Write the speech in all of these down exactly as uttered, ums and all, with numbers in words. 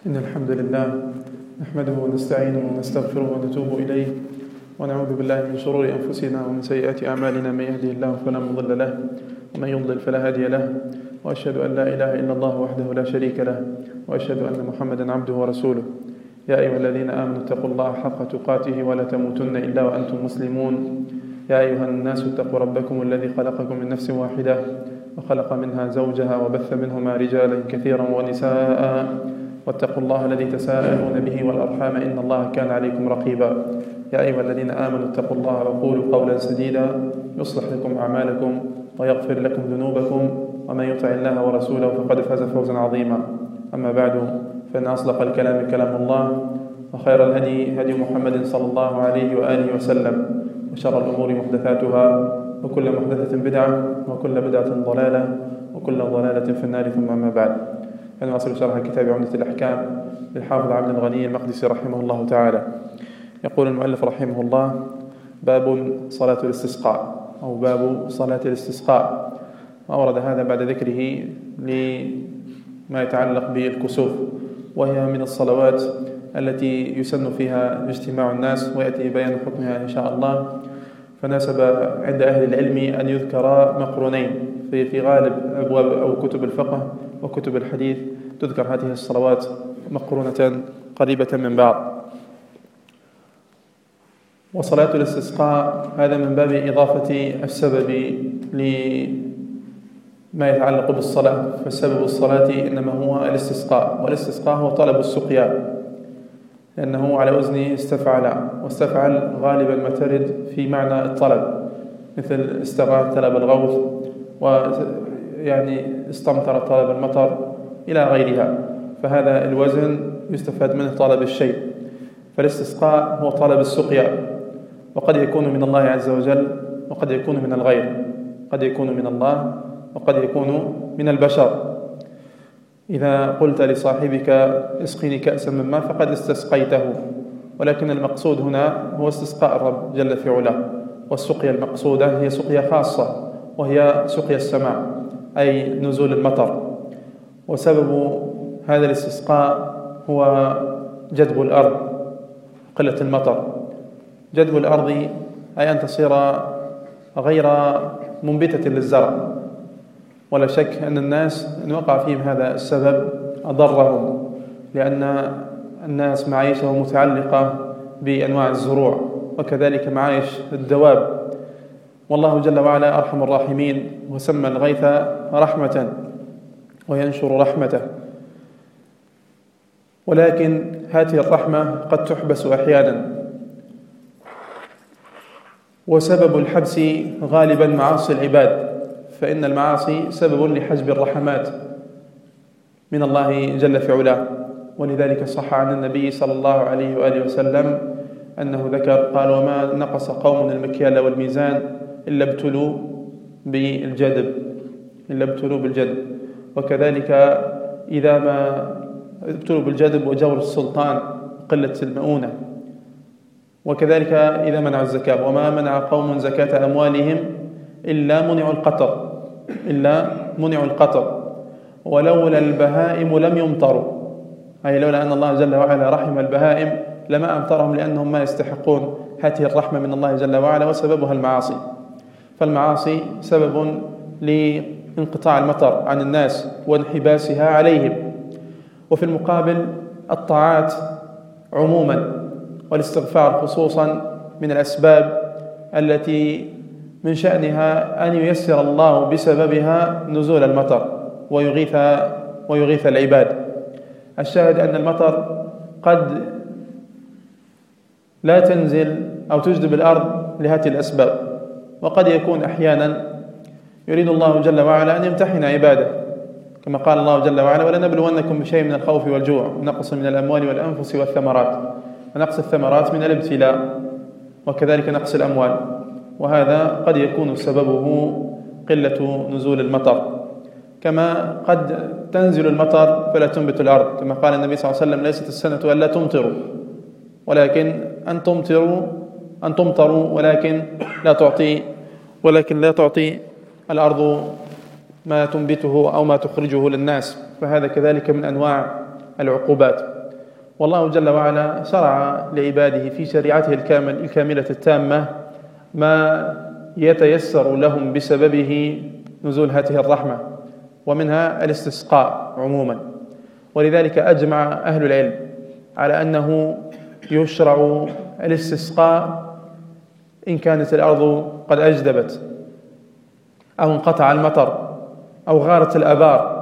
إن الحمد لله نحمده ونستعينه ونستغفره ونتوب إليه ونعوذ بالله من شرور أنفسنا ومن سيئات أعمالنا. من يهده الله فلا مضل له ومن يضلل فلا هادي له، وأشهد أن لا إله إلا الله وحده لا شريك له، وأشهد أن محمدا عبده ورسوله. يا أيها الذين آمنوا اتقوا الله حق تقاته ولا تموتن إلا وأنتم مسلمون. يا أيها الناس اتقوا ربكم الذي خلقكم من نفس واحدة وخلق منها زوجها وبث منهما رجالا كثيرا ونساء، واتقوا الله الذي تساءلون به والأرحام إن الله كان عليكم رقيبا. يا أيها الذين آمنوا اتقوا الله وقولوا قولا سديدا يصلح لكم أعمالكم ويغفر لكم ذنوبكم، ومن يطع الله ورسوله فقد فاز فوزا عظيما. أما بعد، فإن أصدق الكلام كلام الله، وخير الهدي هدي محمد صلى الله عليه وآله وسلم، وشر الأمور محدثاتها، وكل محدثة بدعة، وكل بدعة ضلالة، وكل ضلالة في النار. ثم أما بعد، فنواصل شرح كتاب عمدة الأحكام للحافظ عبد الغني المقدسي رحمه الله تعالى. يقول المؤلف رحمه الله: باب صلاة الاستسقاء، أو باب صلاة الاستسقاء. وأورد هذا بعد ذكره لما يتعلق بالكسوف، وهي من الصلوات التي يسن فيها اجتماع الناس، ويأتي بيان حكمها إن شاء الله. فناسب عند أهل العلم أن يذكر مقرونين في في غالب أبواب أو كتب الفقه وكتب الحديث، تذكر هذه الصلوات مقرونة قريبة من بعض. وصلاة الاستسقاء هذا من باب إضافة السبب لما يتعلق بالصلاة، فالسبب الصلاة إنما هو الاستسقاء، والاستسقاء هو طلب السقيا، لأنه على وزن استفعل، واستفعل غالبا ما ترد في معنى الطلب، مثل استغاث طلب الغوث، ويعني استمطر طلب المطر إلى غيرها، فهذا الوزن يستفاد منه طلب الشيء. فالاستسقاء هو طلب السقيا، وقد يكون من الله عز وجل وقد يكون من الغير، قد يكون من الله وقد يكون من البشر. إذا قلت لصاحبك اسقني كأسا من ماء فقد استسقيته، ولكن المقصود هنا هو استسقاء الرب جل في علاه، والسقيا المقصودة هي سقيا خاصة، وهي سقيا السماء، أي نزول المطر. وسبب هذا الاستسقاء هو جدب الأرض، قلة المطر. جدب الأرض أي أن تصير غير منبتة للزرع، ولا شك أن الناس إن وقع فيهم هذا السبب أضرهم، لأن الناس معايشهم متعلقة بأنواع الزروع، وكذلك معايش الدواب. والله جل وعلا أرحم الراحمين، وسمى الغيث رحمة وينشر رحمته. ولكن هذه الرحمة قد تحبس أحيانا، وسبب الحبس غالبا معاصي العباد، فإن المعاصي سبب لحجب الرحمات من الله جل في علاه. ولذلك صح عن النبي صلى الله عليه وآله وسلم أنه ذكر قال: وما نقص قوم المكيال والميزان إلا ابتلوا بالجدب إلا ابتلوا بالجدب وكذلك إذا ما ابتلوا بالجدب وجور السلطان قلة المؤونة، وكذلك إذا منعوا الزكاة. وما منع قوم زكاة أموالهم إلا منعوا القطر إلا منعوا القطر ولولا البهائم لم يمطروا، أي لولا أن الله جل وعلا رحم البهائم لما أمطرهم، لأنهم ما يستحقون هذه الرحمة من الله جل وعلا، وسببها المعاصي. فالمعاصي سبب لانقطاع المطر عن الناس وانحباسها عليهم. وفي المقابل الطاعات عموما والاستغفار خصوصا من الأسباب التي من شأنها أن ييسر الله بسببها نزول المطر ويغيث ويغيث العباد. الشاهد أن المطر قد لا تنزل أو تجدب الأرض لهذه الأسباب، وقد يكون أحيانا يريد الله جل وعلا أن يمتحن عباده، كما قال الله جل وعلا: ولنبلونكم بشيء من الخوف والجوع ونقص من الأموال والأنفس والثمرات. ونقص الثمرات من الابتلاء، وكذلك نقص الأموال، وهذا قد يكون سببه قلة نزول المطر. كما قد تنزل المطر فلا تنبت الأرض، كما قال النبي صلى الله عليه وسلم: ليست السنة ألا تمطروا، ولكن أن تمطروا أن تمطروا ولكن لا تعطي ولكن لا تعطي الأرض ما تنبته أو ما تخرجه للناس. فهذا كذلك من أنواع العقوبات. والله جل وعلا شرع لعباده في شريعته الكامل الكاملة التامة ما يتيسر لهم بسببه نزول هذه الرحمة، ومنها الاستسقاء عموما. ولذلك أجمع أهل العلم على أنه يشرع الاستسقاء إن كانت الأرض قد أجدبت، أو انقطع المطر، أو غارت الآبار،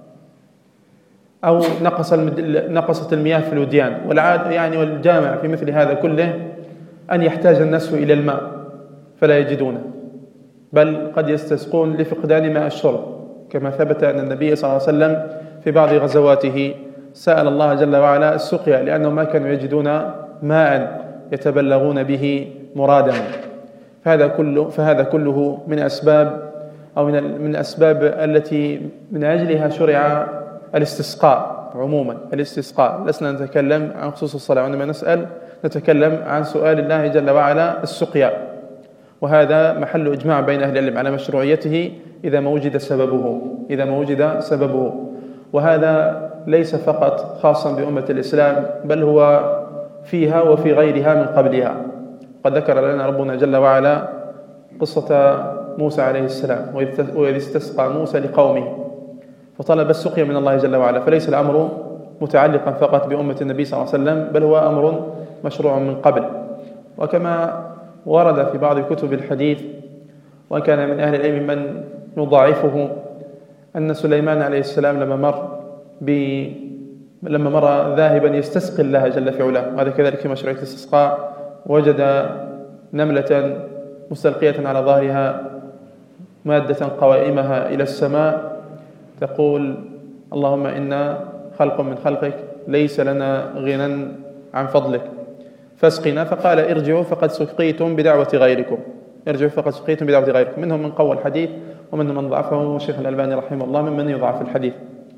أو نقص نقصت المياه في الوديان. والعاد يعني والجامع في مثل هذا كله أن يحتاج الناس إلى الماء فلا يجدونه، بل قد يستسقون لفقدان ماء الشرب، كما ثبت أن النبي صلى الله عليه وسلم في بعض غزواته سأل الله جل وعلا السقيا لأنهم ما كانوا يجدون ماء يتبلغون به مرادهم. فهذا كله فهذا كله من أسباب أو من من الأسباب التي من أجلها شرع الاستسقاء عموما. الاستسقاء لسنا نتكلم عن خصوص الصلاة، وإنما نسأل نتكلم عن سؤال الله جل وعلا السقيا، وهذا محل إجماع بين أهل العلم على مشروعيته إذا ما وجد سببه إذا ما وجد سببه وهذا ليس فقط خاصا بأمة الإسلام، بل هو فيها وفي غيرها من قبلها. قد ذكر لنا ربنا جل وعلا قصة موسى عليه السلام وإذ استسقى موسى لقومه فطلب السقيا من الله جل وعلا. فليس الأمر متعلقا فقط بأمة النبي صلى الله عليه وسلم، بل هو أمر مشروع من قبل. وكما ورد في بعض كتب الحديث، وكان من أهل العلم من يضاعفه، أن سليمان عليه السلام لما مر ب لما مر ذاهبا يستسقي الله جل في علاه، وهذا كذلك في مشروعية الاستسقاء، وجد نملة مستلقية على ظهرها مادة قوائمها إلى السماء تقول: اللهم إنا خلق من خلقك ليس لنا غنى عن فضلك فاسقنا. فقال: ارجعوا فقد سقيتم بدعوة غيركم ارجعوا فقد سقيتم بدعوة غيركم. منهم من قوى الحديث ومنهم من ضعفه، والشيخ الألباني رحمه الله ممن يضعف الحديث.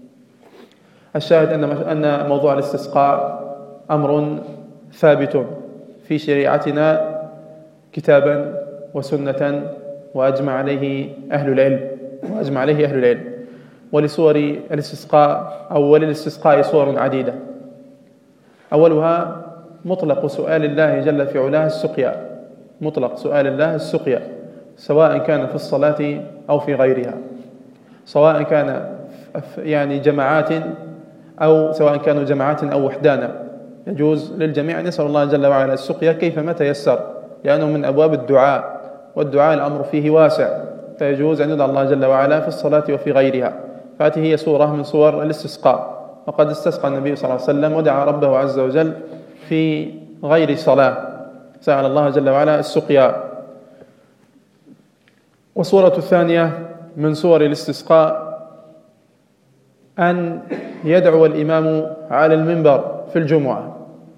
الشاهد أن أن موضوع الاستسقاء أمر ثابت في شريعتنا كتابا وسنة، وأجمع عليه أهل العلم وأجمع عليه أهل العلم. ولصور الاستسقاء أو وللاستسقاء صور عديدة. أولها مطلق سؤال الله جل في علاه السقيا، مطلق سؤال الله السقيا، سواء كان في الصلاة أو في غيرها، سواء كان يعني جماعات أو سواء كانوا جماعات أو وحدانا، يجوز للجميع أن يسأل الله جل وعلا السقيا كيفما تيسر، لأنه من أبواب الدعاء، والدعاء الأمر فيه واسع، فيجوز أن يدعى الله جل وعلا في الصلاة وفي غيرها. فهذه هي صورة من صور الاستسقاء. وقد استسقى النبي صلى الله عليه وسلم ودعا ربه عز وجل في غير صلاة، سأل الله جل وعلا السقيا. والصورة الثانية من صور الاستسقاء أن يدعو الإمام على المنبر في الجمعة،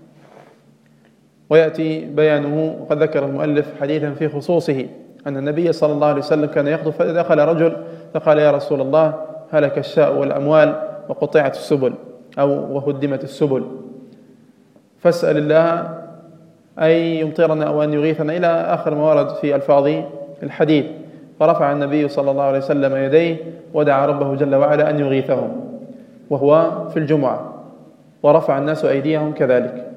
ويأتي بيانه. وقد ذكر المؤلف حديثا في خصوصه أن النبي صلى الله عليه وسلم كان يخطب، فدخل رجل فقال: يا رسول الله، هلك الشاء والأموال وقطعت السبل أو وهدمت السبل، فاسأل الله أن يمطرنا أو أن يغيثنا، إلى آخر ما ورد في ألفاظ الحديث. فرفع النبي صلى الله عليه وسلم يديه ودعا ربه جل وعلا أن يغيثهم، وهو في الجمعة، ورفع الناس أيديهم كذلك.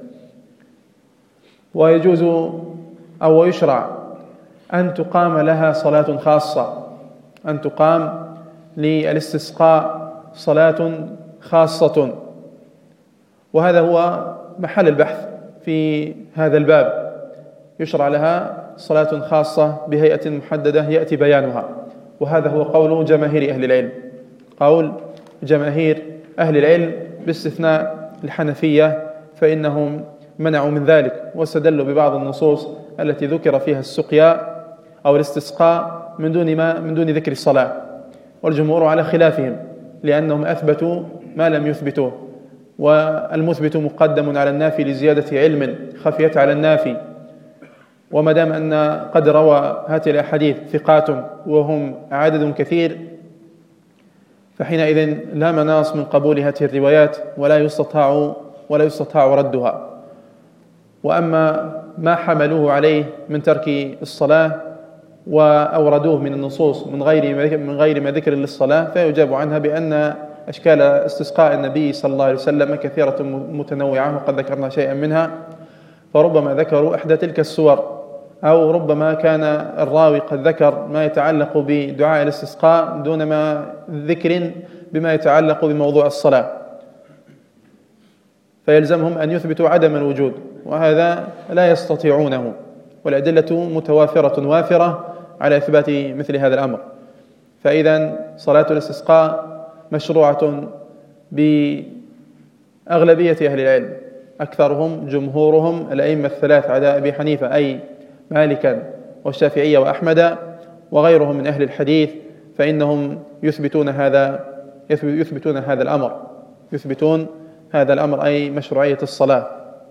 ويجوز أو يشرع أن تقام لها صلاة خاصة، أن تقام للاستسقاء صلاة خاصة، وهذا هو محل البحث في هذا الباب. يشرع لها صلاة خاصة بهيئة محددة يأتي بيانها، وهذا هو قول جماهير أهل العلم، قول جماهير أهل العلم باستثناء الحنفية، فإنهم منعوا من ذلك واستدلوا ببعض النصوص التي ذكر فيها السقيا أو الاستسقاء من دون ما من دون ذكر الصلاة، والجمهور على خلافهم، لأنهم أثبتوا ما لم يثبتوه، والمثبت مقدم على النافي لزيادة علم خفيت على النافي. وما دام أن قد روى هذه الأحاديث ثقات وهم عدد كثير، فحينئذ لا مناص من قبول هذه الروايات، ولا يستطاع ولا يستطاع ردها. وأما ما حملوه عليه من ترك الصلاة وأوردوه من النصوص من غير من غير ما ذكر للصلاة، فيجاب عنها بأن أشكال استسقاء النبي صلى الله عليه وسلم كثيرة متنوعة وقد ذكرنا شيئا منها، فربما ذكروا إحدى تلك السور، أو ربما كان الراوي قد ذكر ما يتعلق بدعاء الاستسقاء دون ما ذكر بما يتعلق بموضوع الصلاة، فيلزمهم أن يثبتوا عدم الوجود، وهذا لا يستطيعونه، والأدلة متوافرة وافرة على إثبات مثل هذا الأمر. فإذا صلاة الاستسقاء مشروعة بأغلبية أهل العلم، أكثرهم جمهورهم الأئمة الثلاث عدا أبي حنيفة أي مالكا والشافعية وأحمد وغيرهم من أهل الحديث، فإنهم يثبتون هذا يثبتون هذا الأمر يثبتون هذا الأمر أي مشروعية الصلاة.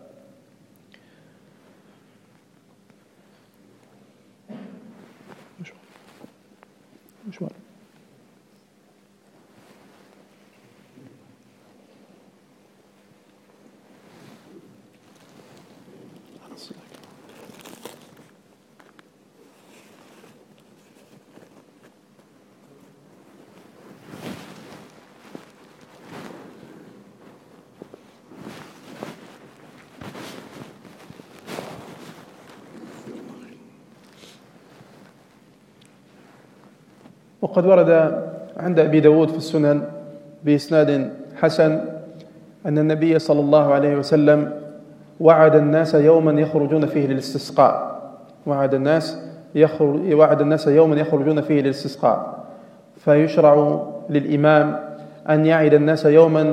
وقد ورد عند أبي داود في السنن بإسناد حسن أن النبي صلى الله عليه وسلم وعد الناس يوما يخرجون فيه للاستسقاء وعد الناس يخرج وعد الناس يوما يخرجون فيه للاستسقاء فيشرع للإمام أن يعد الناس يوما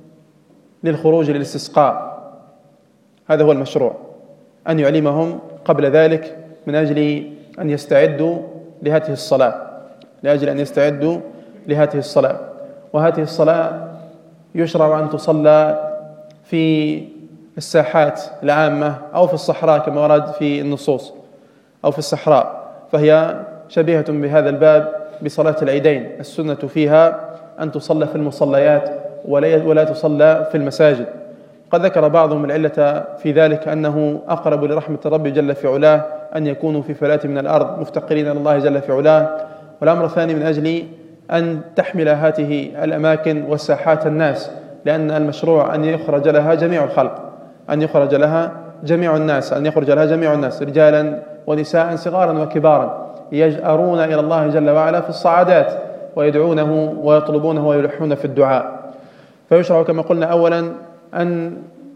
للخروج للاستسقاء. هذا هو المشروع، أن يعلمهم قبل ذلك من أجل أن يستعدوا لهذه الصلاة لأجل أن يستعدوا لهذه الصلاة. وهذه الصلاة يشرع أن تصلى في الساحات العامة أو في الصحراء كما ورد في النصوص، أو في الصحراء، فهي شبيهة بهذا الباب بصلاة العيدين. السنة فيها أن تصلى في المصليات ولا تصلى في المساجد. قد ذكر بعضهم العلة في ذلك أنه أقرب لرحمة الرب جل في علاه أن يكونوا في فلاة من الأرض مفتقرين إلى الله جل في علاه، والأمر الثاني من أجل أن تحمل هذه الأماكن والساحات الناس، لأن المشروع أن يخرج لها جميع الخلق أن يخرج لها جميع الناس أن يخرج لها جميع الناس رجالا ونساء صغارا وكبارا، يجأرون إلى الله جل وعلا في الصعادات ويدعونه ويطلبونه ويلحون في الدعاء. فيشرع كما قلنا أولا أن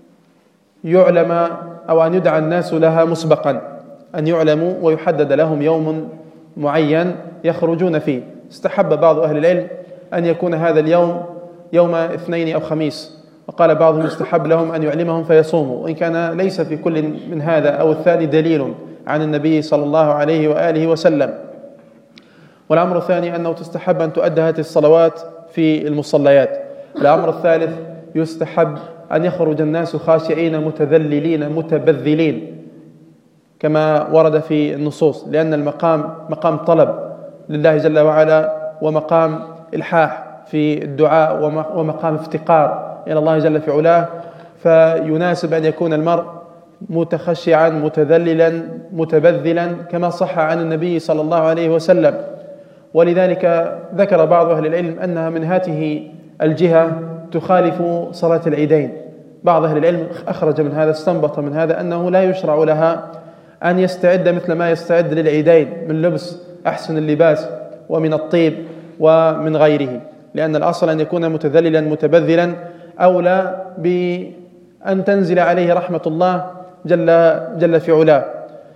يعلم أو أن يدعى الناس لها مسبقا، أن يعلموا ويحدد لهم يوم معين يخرجون فيه. استحب بعض أهل العلم أن يكون هذا اليوم يوم اثنين أو خميس، وقال بعضهم يستحب لهم أن يعلمهم فيصوموا، وإن كان ليس في كل من هذا أو الثاني دليل عن النبي صلى الله عليه وآله وسلم. والأمر الثاني أنه تستحب أن تؤدى هذه الصلوات في المصليات. الأمر الثالث يستحب أن يخرج الناس خاشعين متذللين متبذلين كما ورد في النصوص، لأن المقام مقام طلب لله جل وعلا، ومقام إلحاح في الدعاء، ومقام افتقار إلى الله جل في علاه، فيناسب أن يكون المرء متخشعا متذللا متبذلا كما صح عن النبي صلى الله عليه وسلم. ولذلك ذكر بعض أهل العلم أنها من هذه الجهة تخالف صلاة العيدين. بعض أهل العلم أخرج من هذا استنبط من هذا أنه لا يشرع لها أن يستعد مثل ما يستعد للعيدين من لبس أحسن اللباس ومن الطيب ومن غيره، لأن الأصل أن يكون متذللا متبذلا أولى بأن تنزل عليه رحمة الله جل, جل في علاه.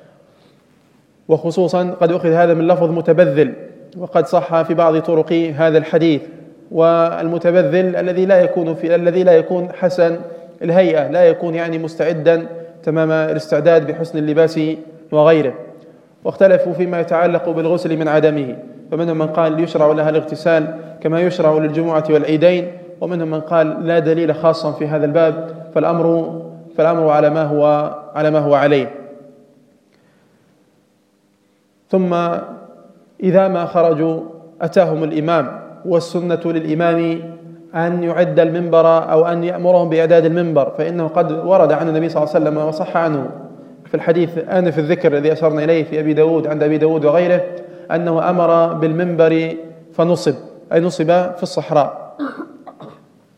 وخصوصا قد أخذ هذا من لفظ متبذل، وقد صح في بعض طرق هذا الحديث. والمتبذل الذي لا يكون في الذي لا يكون حسن الهيئة، لا يكون يعني مستعدا تمام الاستعداد بحسن اللباس وغيره. واختلفوا فيما يتعلق بالغسل من عدمه، فمنهم من قال يشرع لها الاغتسال كما يشرع للجمعة والعيدين، ومنهم من قال لا دليل خاصا في هذا الباب، فالأمر فالأمر على ما هو على ما هو عليه. ثم إذا ما خرجوا أتاهم الإمام، والسنة للإمام أن يعد المنبر أو أن يأمرهم بإعداد المنبر، فإنه قد ورد عن النبي صلى الله عليه وسلم وصح عنه في الحديث آنف الذكر الذي أشرنا إليه في أبي داود عند أبي داود وغيره أنه أمر بالمنبر فنصب، أي نصب في الصحراء.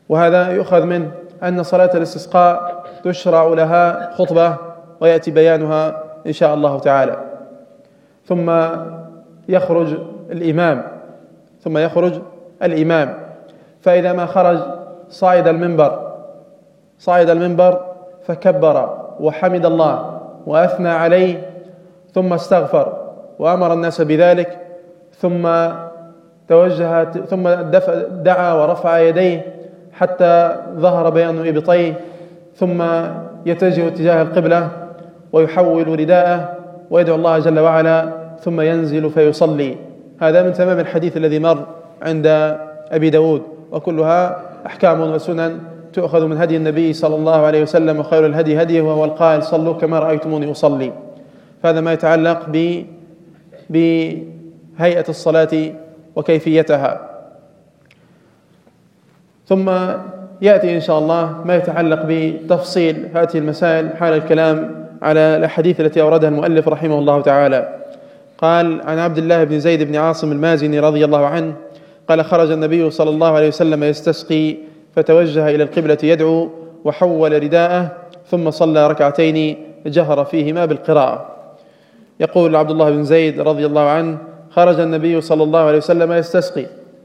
وهذا يؤخذ من أن صلاة الاستسقاء تشرع لها خطبة ويأتي بيانها إن شاء الله تعالى. ثم يخرج الإمام ثم يخرج الإمام فإذا ما خرج صعد المنبر صعد المنبر فكبر وحمد الله وأثنى عليه، ثم استغفر وأمر الناس بذلك، ثم توجه ثم دعا ورفع يديه حتى ظهر بيان إبطيه، ثم يتجه اتجاه القبلة ويحول رداءه ويدعو الله جل وعلا، ثم ينزل فيصلي. هذا من تمام الحديث الذي مر عند أبي داود، وكلها أحكام وسنن تؤخذ من هدي النبي صلى الله عليه وسلم، وخير الهدي هديه وهو القائل صلوا كما رأيتموني أصلي. فهذا ما يتعلق بهيئة الصلاة وكيفيتها. ثم يأتي إن شاء الله ما يتعلق بتفصيل هذه المسائل حال الكلام على الأحاديث التي أوردها المؤلف رحمه الله تعالى. قال عن عبد الله بن زيد بن عاصم المازني رضي الله عنه قال خرج النبي صلى الله عليه وسلم يستسقي فتوجه إلى القبلة يدعو وحول رداءه ثم صلى ركعتين جهر فيهما بالقراءة. يقول عبد الله بن زيد رضي الله عنه خرج النبي صلى الله عليه وسلم يستسقي،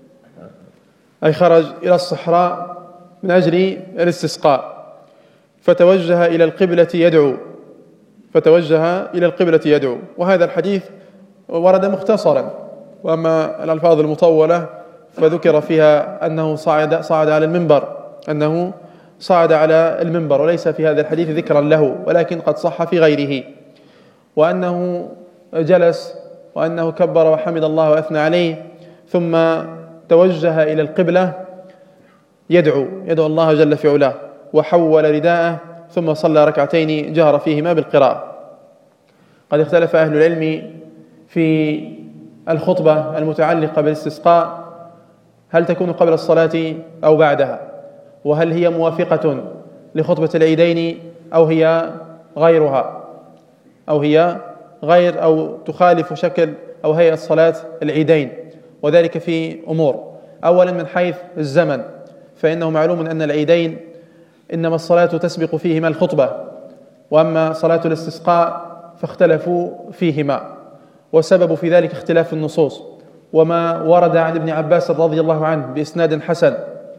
أي خرج إلى الصحراء من أجل الاستسقاء، فتوجه إلى القبلة يدعو فتوجه إلى القبلة يدعو وهذا الحديث ورد مختصرا، وأما الألفاظ المطولة فذكر فيها أنه صعد صعد على المنبر أنه صعد على المنبر وليس في هذا الحديث ذكرا له، ولكن قد صح في غيره، وأنه جلس وأنه كبر وحمد الله وأثنى عليه، ثم توجه إلى القبلة يدعو يدعو الله جل في علاه، وحول رداءه ثم صلى ركعتين جهر فيهما بالقراءة. قد اختلف أهل العلم في الخطبة المتعلقة بالاستسقاء هل تكون قبل الصلاة أو بعدها، وهل هي موافقة لخطبة العيدين أو هي غيرها أو هي غير أو تخالف شكل أو هيئة صلاة العيدين، وذلك في أمور. أولا من حيث الزمن، فإنه معلوم أن العيدين إنما الصلاة تسبق فيهما الخطبة، وأما صلاة الاستسقاء فاختلفوا فيهما، وسبب في ذلك اختلاف النصوص، وما ورد عن ابن عباس رضي الله عنه بإسناد حسن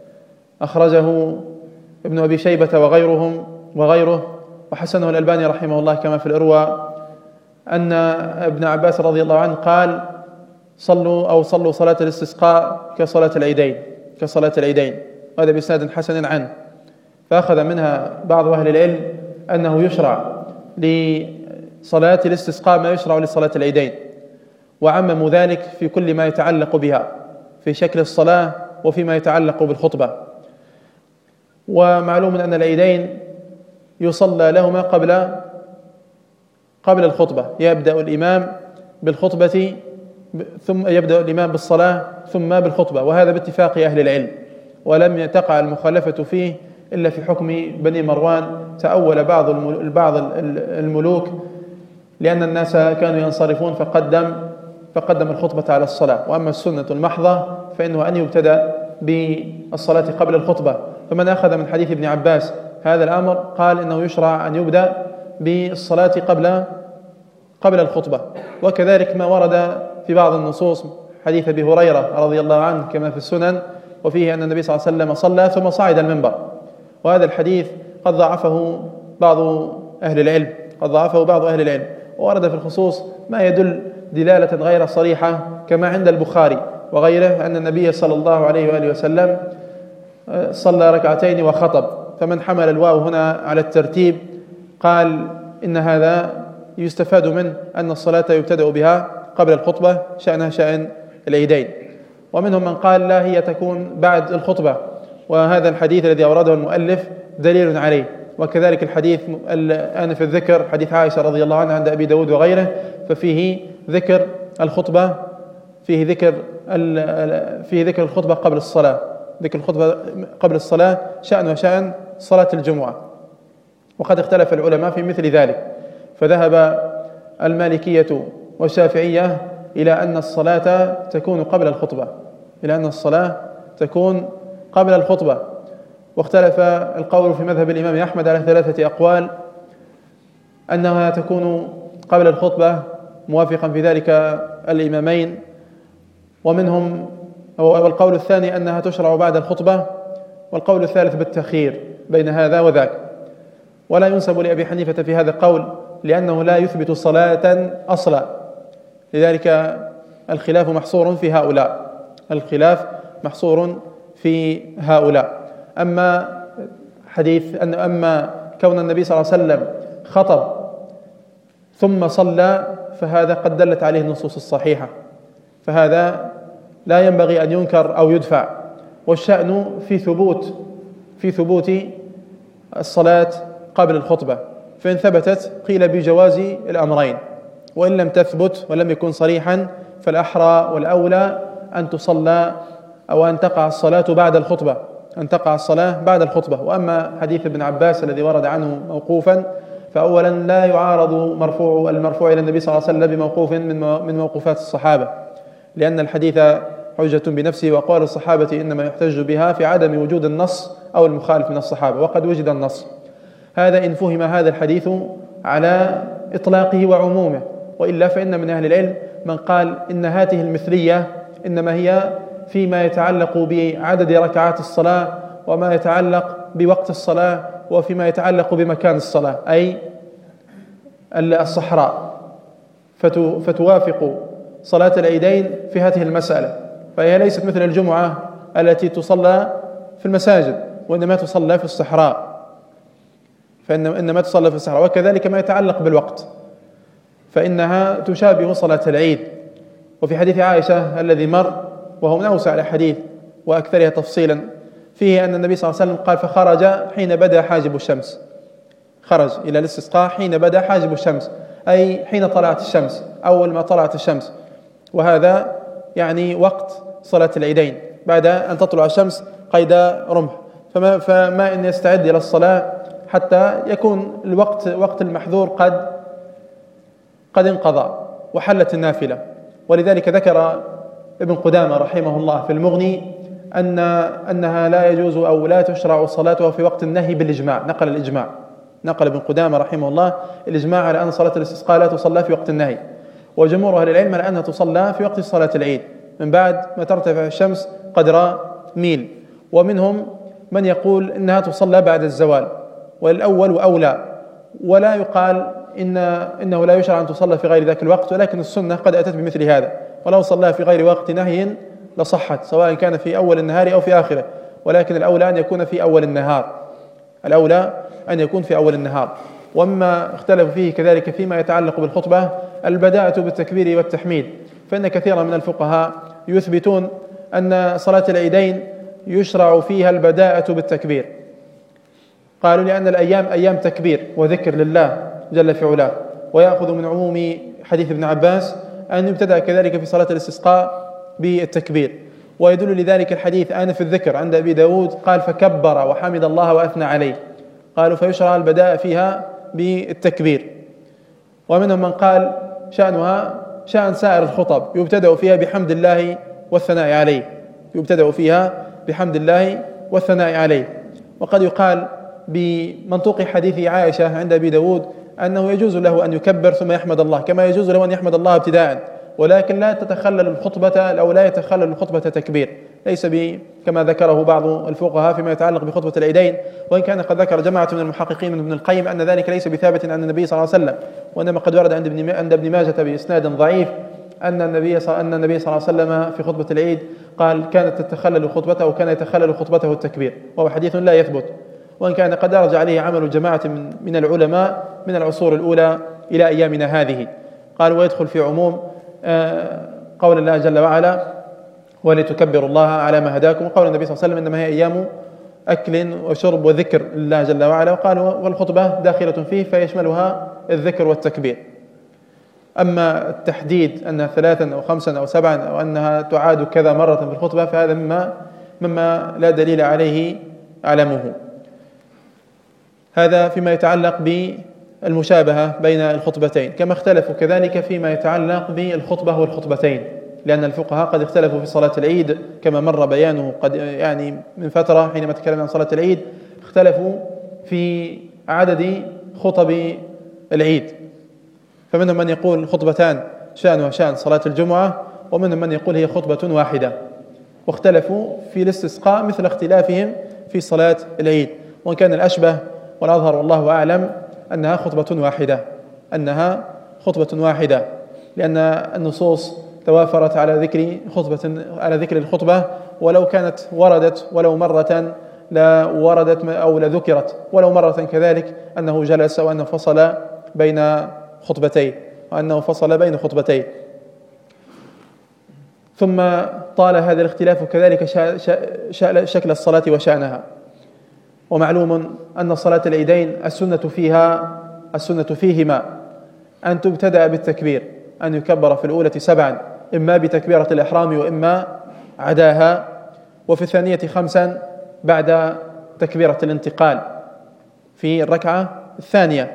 أخرجه ابن أبي شيبة وغيرهم وغيره وحسنه الألباني رحمه الله كما في الإرواء، أن ابن عباس رضي الله عنه قال صلوا أو صلوا صلاة الاستسقاء كصلاة العيدين كصلاة العيدين هذا بإسناد حسن عنه. فأخذ منها بعض أهل العلم أنه يشرع لصلاة الاستسقاء ما يشرع لصلاة العيدين، وعمموا ذلك في كل ما يتعلق بها في شكل الصلاة وفيما يتعلق بالخطبة. ومعلوم أن العيدين يصلى لهما قبل قبل الخطبة، يبدأ الإمام بالخطبة ثم يبدأ الإمام بالصلاة ثم بالخطبة، وهذا باتفاق أهل العلم، ولم تقع المخالفة فيه إلا في حكم بني مروان. تأول بعض بعض الملوك لأن الناس كانوا ينصرفون فقدم فقدم الخطبة على الصلاة، وأما السنة المحضة فإنه أن يبتدأ بالصلاة قبل الخطبة. فمن أخذ من حديث ابن عباس هذا الأمر قال إنه يشرع أن يبدأ بالصلاة قبل قبل الخطبة. وكذلك ما ورد في بعض النصوص حديث أبي هريرة رضي الله عنه كما في السنن، وفيه أن النبي صلى الله عليه وسلم صلى ثم صعد المنبر، وهذا الحديث قد ضعفه بعض أهل العلم قد ضعفه بعض أهل العلم وورد في الخصوص ما يدل دلالة غير صريحة كما عند البخاري وغيره أن النبي صلى الله عليه وآله وسلم صلى ركعتين وخطب، فمن حمل الواو هنا على الترتيب قال إن هذا يستفاد منه أن الصلاة يبتدأ بها قبل الخطبة شأنها شأن العيدين. ومنهم من قال لا، هي تكون بعد الخطبة، وهذا الحديث الذي أورده المؤلف دليل عليه. وكذلك الحديث الآن في الذكر حديث عائشة رضي الله عنها عند أبي داود وغيره، ففيه ذكر الخطبة فيه ذكر فيه ذكر الخطبة قبل الصلاة ذكر الخطبة قبل الصلاة شأن وشأن صلاة الجمعة. وقد اختلف العلماء في مثل ذلك، فذهب المالكية والشافعية إلى أن الصلاة تكون قبل الخطبة إلى أن الصلاة تكون قبل الخطبة واختلف القول في مذهب الإمام أحمد على ثلاثة أقوال: أنها تكون قبل الخطبة موافقا في ذلك الإمامين، ومنهم والقول الثاني أنها تشرع بعد الخطبة، والقول الثالث بالتخيير بين هذا وذاك. ولا ينسب لأبي حنيفة في هذا القول لأنه لا يثبت صلاة أصلا، لذلك الخلاف محصور في هؤلاء الخلاف محصور في هؤلاء أما حديث أن أما كون النبي صلى الله عليه وسلم خطب ثم صلى فهذا قد دلت عليه النصوص الصحيحة، فهذا لا ينبغي أن ينكر أو يدفع، والشأن في ثبوت في ثبوت الصلاة قبل الخطبة، فإن ثبتت قيل بجواز الأمرين، وإن لم تثبت ولم يكن صريحا فالأحرى والأولى أن تصلى أو أن تقع الصلاة بعد الخطبة أن تقع الصلاة بعد الخطبة. وأما حديث ابن عباس الذي ورد عنه موقوفا فأولا لا يعارض مرفوع المرفوع إلى النبي صلى الله عليه وسلم بموقوف من موقوفات الصحابة، لأن الحديث حجة بنفسه، وقال الصحابة إنما يحتج بها في عدم وجود النص أو المخالف من الصحابة، وقد وجد النص. هذا إن فهم هذا الحديث على إطلاقه وعمومه، وإلا فإن من أهل العلم من قال إن هذه المثلية إنما هي فيما يتعلق بعدد ركعات الصلاة، وما يتعلق بوقت الصلاة، وفيما يتعلق بمكان الصلاة، أي الصحراء، فتوافق صلاة العيدين في هذه المسألة، فهي ليست مثل الجمعة التي تصلى في المساجد، وإنما تصلى في الصحراء فإنما تصلى في الصحراء. وكذلك ما يتعلق بالوقت فإنها تشابه صلاة العيد. وفي حديث عائشة الذي مر وهو من أوسع الحديث وأكثرها تفصيلا فيه أن النبي صلى الله عليه وسلم قال: فخرج حين بدأ حاجب الشمس، خرج إلى الاستسقاء حين بدأ حاجب الشمس، أي حين طلعت الشمس، أول ما طلعت الشمس، وهذا يعني وقت صلاة العيدين بعد أن تطلع الشمس قيد رمح، فما, فما إن يستعد إلى الصلاة حتى يكون الوقت وقت المحذور قد قد انقضى وحلت النافلة. ولذلك ذكر ابن قدامة رحمه الله في المغني أن أنها لا يجوز أو لا تشرع صلاتها في وقت النهي بالإجماع. نقل الإجماع نقل ابن قدامة رحمه الله الإجماع على أن صلاة الاستسقاء لا تصلى في وقت النهي، وجمهور أهل العلم على أنها تصلى في وقت صلاة العيد من بعد ما ترتفع الشمس قدر ميل، ومنهم من يقول إنها تصلى بعد الزوال، والأول وأولى. ولا يقال إن إنه لا يشرع أن تصلى في غير ذاك الوقت، ولكن السنة قد أتت بمثل هذا، ولو صلى في غير وقت نهي لصحت سواء كان في أول النهار أو في آخره، ولكن الأولى أن يكون في أول النهار الأولى أن يكون في أول النهار. وما اختلفوا فيه كذلك فيما يتعلق بالخطبة البداءة بالتكبير والتحميد، فإن كثيرا من الفقهاء يثبتون أن صلاة العيدين يشرع فيها البداءة بالتكبير، قالوا لأن الأيام أيام تكبير وذكر لله جل في علاه، ويأخذ من عموم حديث ابن عباس أن يبتدأ كذلك في صلاة الاستسقاء بالتكبير. ويدل لذلك الحديث آنف الذكر عند أبي داود قال: فكبر وحمد الله وأثنى عليه، قالوا فيشرع البداء فيها بالتكبير. ومنهم من قال شأنها شأن سائر الخطب، يبتدأ فيها بحمد الله والثناء عليه يبتدأ فيها بحمد الله والثناء عليه. وقد يقال بمنطوق حديث عائشة عند أبي داود أنه يجوز له أن يكبر ثم يحمد الله، كما يجوز له أن يحمد الله ابتداء، ولكن لا تتخلل الخطبة أو لا يتخلل الخطبة تكبير، ليس كما ذكره بعض الفقهاء فيما يتعلق بخطبة العيدين، وإن كان قد ذكر جماعة من المحققين من ابن القيم أن ذلك ليس بثابت عن النبي صلى الله عليه وسلم، وإنما قد ورد عند ابن عند ابن ماجة بإسناد ضعيف أن النبي صلى أن النبي صلى الله عليه وسلم في خطبة العيد قال: كانت تتخلل خطبته أو كان يتخلل خطبته التكبير، وهو حديث لا يثبت، وإن كان قد درج عليه عمل جماعة من من العلماء من العصور الأولى إلى أيامنا هذه. قال: ويدخل في عموم قول الله جل وعلا: ولتكبروا الله على ما هداكم، وقول النبي صلى الله عليه وسلم: إنما هي أيام أكل وشرب وذكر لله جل وعلا، وقال: والخطبة داخلة فيه فيشملها الذكر والتكبير. أما التحديد أنها ثلاثا أو خمسا أو سبعا أو أنها تعاد كذا مرة في الخطبة فهذا مما مما لا دليل عليه أعلمه. هذا فيما يتعلق بالمشابهة بين الخطبتين، كما اختلفوا كذلك فيما يتعلق بالخطبة والخطبتين، لأن الفقهاء قد اختلفوا في صلاة العيد كما مر بيانه قد يعني من فترة حينما تكلمنا عن صلاة العيد، اختلفوا في عدد خطب العيد، فمنهم من يقول خطبتان شأنها شأن صلاة الجمعة، ومنهم من يقول هي خطبة واحدة، واختلفوا في الاستسقاء مثل اختلافهم في صلاة العيد، وإن كان الأشبه والأظهر والله أعلم أنها خطبة واحدة أنها خطبة واحدة لأن النصوص توافرت على ذكر خطبة على ذكر الخطبة، ولو كانت وردت ولو مرة لا وردت أو لذكرت ولو مرة كذلك أنه جلس وأنه فصل بين خطبتين وأنه فصل بين خطبتين. ثم طال هذا الاختلاف كذلك شكل الصلاة وشأنها، ومعلوم أن صلاة العيدين السنة فيها السنة فيهما أن تبتدأ بالتكبير، أن يكبر في الأولى سبعا إما بتكبيرة الإحرام وإما عداها، وفي الثانية خمسا بعد تكبيرة الانتقال في الركعة الثانية.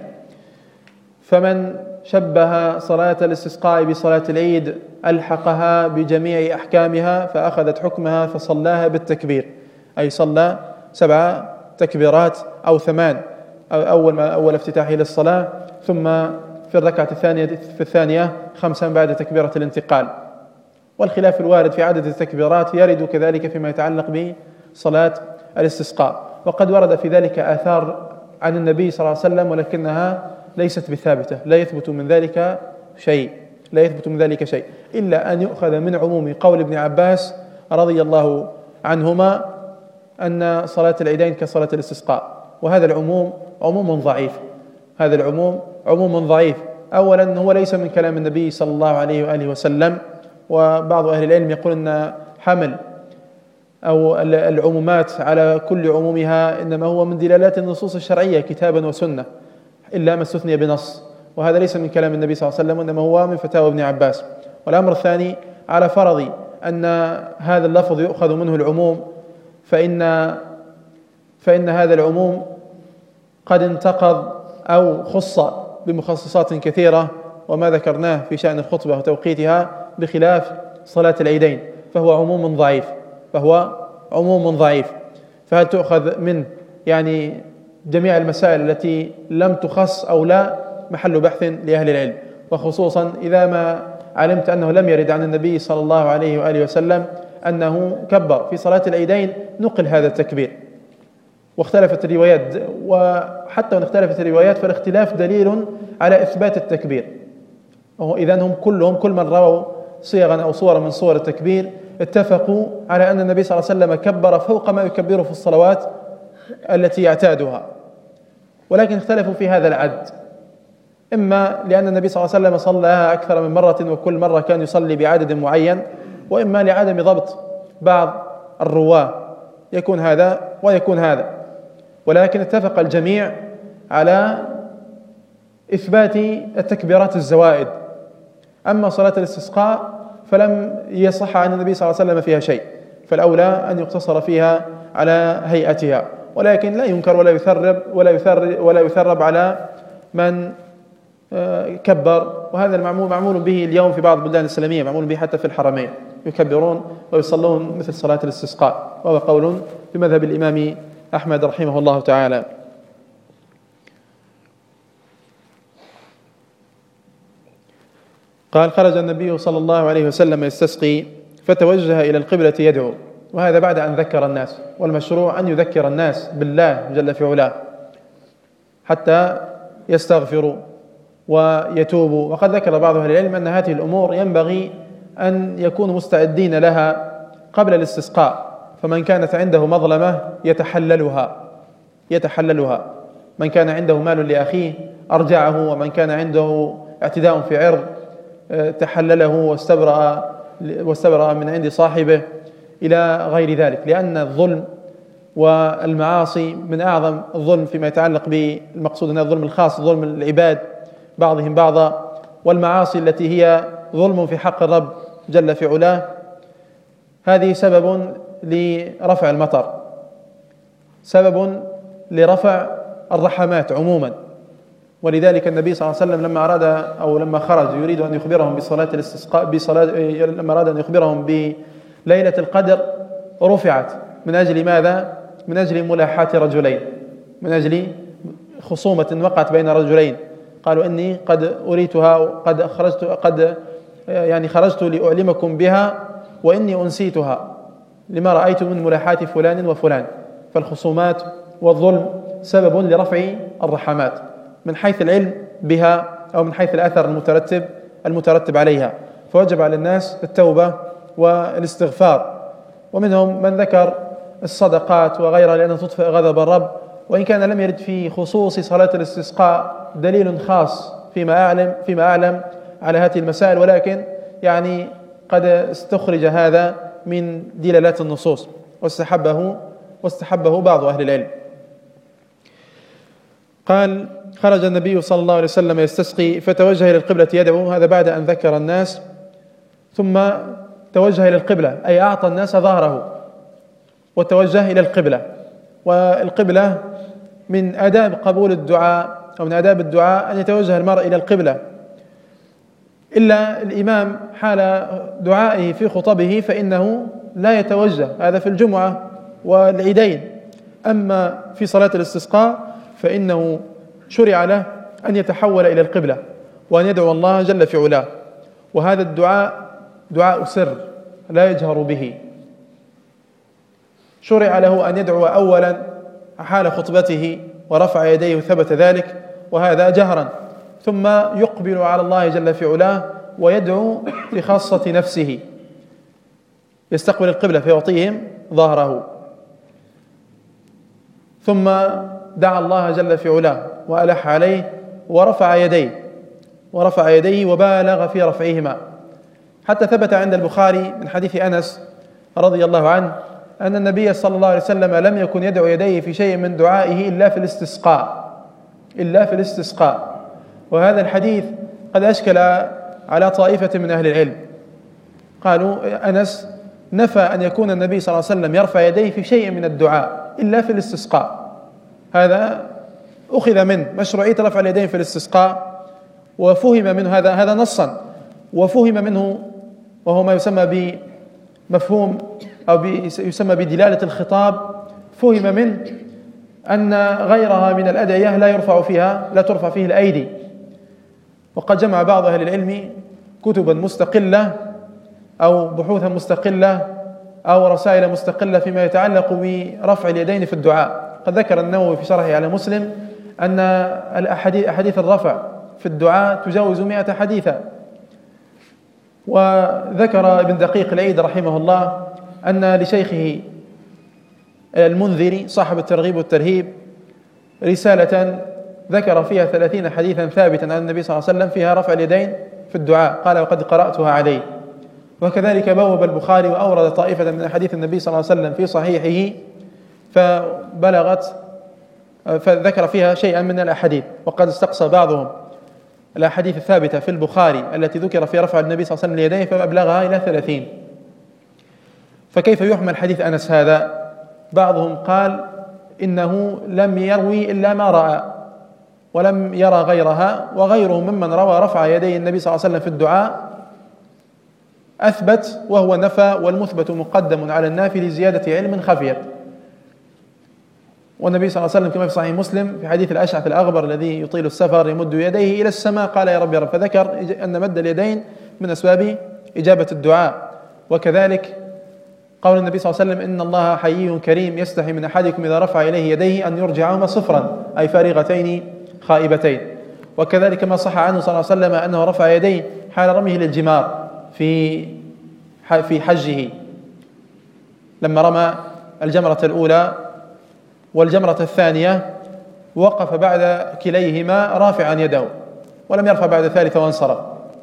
فمن شبه صلاة الاستسقاء بصلاة العيد ألحقها بجميع أحكامها فأخذت حكمها فصلاها بالتكبير، أي صلى سبع تكبيرات أو ثمان أول ما أول افتتاحه للصلاة، ثم في الركعة الثانية في الثانية خمسا بعد تكبيرة الانتقال. والخلاف الوارد في عدد التكبيرات يرد كذلك فيما يتعلق بصلاة الاستسقاء، وقد ورد في ذلك آثار عن النبي صلى الله عليه وسلم ولكنها ليست بثابتة، لا يثبت من ذلك شيء لا يثبت من ذلك شيء إلا أن يؤخذ من عموم قول ابن عباس رضي الله عنهما أن صلاة العيدين كصلاة الاستسقاء، وهذا العموم عموم ضعيف هذا العموم عموم ضعيف. أولا هو ليس من كلام النبي صلى الله عليه وآله وسلم، وبعض أهل العلم يقول أن حمل أو العمومات على كل عمومها إنما هو من دلالات النصوص الشرعية كتابا وسنة إلا ما استثني بنص، وهذا ليس من كلام النبي صلى الله عليه وسلم إنما هو من فتاوى ابن عباس. والأمر الثاني على فرض أن هذا اللفظ يؤخذ منه العموم، فإن فإن هذا العموم قد انتقض أو خص بمخصصات كثيرة، وما ذكرناه في شأن الخطبة وتوقيتها بخلاف صلاة العيدين فهو عموم ضعيف فهو عموم ضعيف فهل تؤخذ من يعني جميع المسائل التي لم تخص أو لا محل بحث لأهل العلم، وخصوصا إذا ما علمت أنه لم يرد عن النبي صلى الله عليه وآله وسلم أنه كبر في صلاة العيدين نقل هذا التكبير. واختلفت الروايات، وحتى وإن اختلفت الروايات فالاختلاف دليل على إثبات التكبير. إذن هم كلهم كل من رووا صيغا أو صورا من صور التكبير اتفقوا على أن النبي صلى الله عليه وسلم كبر فوق ما يكبره في الصلوات التي يعتادها، ولكن اختلفوا في هذا العد، إما لأن النبي صلى الله عليه وسلم صلىها أكثر من مرة وكل مرة كان يصلي بعدد معين، وإما لعدم ضبط بعض الرواة يكون هذا ويكون هذا، ولكن اتفق الجميع على إثبات التكبيرات الزوائد. أما صلاة الاستسقاء فلم يصح عن النبي صلى الله عليه وسلم فيها شيء، فالأولى أن يقتصر فيها على هيئتها، ولكن لا ينكر ولا يثرب ولا يثرب ولا يثرب على من كبر. وهذا المعمول معمول به اليوم في بعض البلدان الإسلامية، معمول به حتى في الحرمين يكبرون ويصلون مثل صلاة الاستسقاء، وهو قول بمذهب الإمام أحمد رحمه الله تعالى. قال: خرج النبي صلى الله عليه وسلم يستسقي فتوجه إلى القبلة يدعو، وهذا بعد أن ذكر الناس، والمشروع أن يذكر الناس بالله جل في علاه حتى يستغفروا ويتوبوا. وقد ذكر بعض أهل العلم أن هذه الأمور ينبغي أن يكونوا مستعدين لها قبل الاستسقاء، فمن كانت عنده مظلمة يتحللها يتحللها من كان عنده مال لأخيه أرجعه، ومن كان عنده اعتداء في عرض تحلله واستبرأ واستبرأ من عند صاحبه إلى غير ذلك، لأن الظلم والمعاصي من أعظم الظلم فيما يتعلق بالمقصود هنا الظلم الخاص، ظلم العباد بعضهم بعضا، والمعاصي التي هي ظلم في حق الرب جل في علاه هذه سبب لرفع المطر، سبب لرفع الرحمات عموما، ولذلك النبي صلى الله عليه وسلم لما أراد أو لما خرج يريد أن يخبرهم بصلاة الاستسقاء بصلاة لما أراد أن يخبرهم بليلة القدر رفعت. من أجل ماذا؟ من أجل ملاحاة رجلين، من أجل خصومة وقعت بين رجلين، قالوا إني قد أريتها قد خرجت قد يعني خرجت لأعلمكم بها وإني أنسيتها لما رأيت من ملاحاة فلان وفلان. فالخصومات والظلم سبب لرفع الرحمات من حيث العلم بها أو من حيث الأثر المترتب المترتب عليها. فوجب على الناس التوبة والاستغفار. ومنهم من ذكر الصدقات وغيرها لأنها تطفئ غضب الرب، وإن كان لم يرد في خصوص صلاة الاستسقاء دليل خاص فيما أعلم فيما أعلم على هذه المسائل، ولكن يعني قد استخرج هذا من دلالات النصوص واستحبه واستحبه بعض أهل العلم. قال: خرج النبي صلى الله عليه وسلم يستسقي فتوجه إلى القبلة يدعو، هذا بعد أن ذكر الناس، ثم توجه إلى القبلة أي أعطى الناس ظهره وتوجه إلى القبلة. والقبلة من آداب قبول الدعاء أو من آداب الدعاء أن يتوجه المرء إلى القبلة، إلا الإمام حال دعائه في خطبه فإنه لا يتوجه، هذا في الجمعة والعيدين. أما في صلاة الاستسقاء فإنه شرع له أن يتحول إلى القبلة وأن يدعو الله جل في علاه. وهذا الدعاء دعاء سر لا يجهر به، شرع له أن يدعو أولا حال خطبته ورفع يديه ثبت ذلك، وهذا جهرا، ثم يقبل على الله جل في علاه ويدعو في خاصة نفسه، يستقبل القبلة فيعطيهم ظهره، ثم دعا الله جل في علاه وألح عليه ورفع يديه ورفع يديه وبالغ في رفعهما، حتى ثبت عند البخاري من حديث أنس رضي الله عنه أن النبي صلى الله عليه وسلم لم يكن يدعو يديه في شيء من دعائه إلا في الاستسقاء إلا في الاستسقاء. وهذا الحديث قد أشكل على طائفة من أهل العلم، قالوا أنس نفى أن يكون النبي صلى الله عليه وسلم يرفع يديه في شيء من الدعاء إلا في الاستسقاء. هذا أخذ من مشروعية رفع اليدين في الاستسقاء، وفهم منه هذا هذا نصا، وفهم منه وهو ما يسمى بمفهوم أو يسمى بدلالة الخطاب، فهم منه أن غيرها من الأدعية لا يرفع فيها لا ترفع فيه الأيدي. وقد جمع بعض أهل العلم كتبا مستقلة أو بحوثا مستقلة أو رسائل مستقلة فيما يتعلق برفع اليدين في الدعاء. قد ذكر النووي في شرحه على مسلم أن أحاديث الرفع في الدعاء تجاوز مئة حديثا. وذكر ابن دقيق العيد رحمه الله أن لشيخه المنذري صاحب الترغيب والترهيب رسالة ذكر فيها ثلاثين حديثا ثابتا عن النبي صلى الله عليه وسلم فيها رفع اليدين في الدعاء، قال وقد قرأتها عليه. وكذلك بوب البخاري وأورد طائفة من حديث النبي صلى الله عليه وسلم في صحيحه فبلغت فذكر فيها شيئا من الأحاديث، وقد استقصى بعضهم الأحاديث الثابتة في البخاري التي ذكر في رفع النبي صلى الله عليه وسلم اليدين فأبلغها إلى ثلاثين. فكيف يحمل حديث أنس هذا؟ بعضهم قال إنه لم يروي إلا ما رأى ولم يرى غيرها، وغيره ممن روى رفع يدي النبي صلى الله عليه وسلم في الدعاء أثبت وهو نفى، والمثبت مقدم على النافي لزيادة علم خفيت. والنبي صلى الله عليه وسلم كما في صحيح مسلم في حديث الأشعث الأغبر الذي يطيل السفر يمد يديه إلى السماء قال يا رب يا رب، فذكر أن مد اليدين من أسباب إجابة الدعاء. وكذلك قول النبي صلى الله عليه وسلم إن الله حيي كريم يستحي من أحدكم إذا رفع إليه يديه أن يرجعهما صفرا أي فارغتين خائبتين. وكذلك ما صح عنه صلى الله عليه وسلم أنه رفع يديه حال رميه للجمار في في حجه لما رمى الجمرة الأولى والجمرة الثانية، وقف بعد كليهما رافعا يده ولم يرفع بعد الثالثة وانصرف.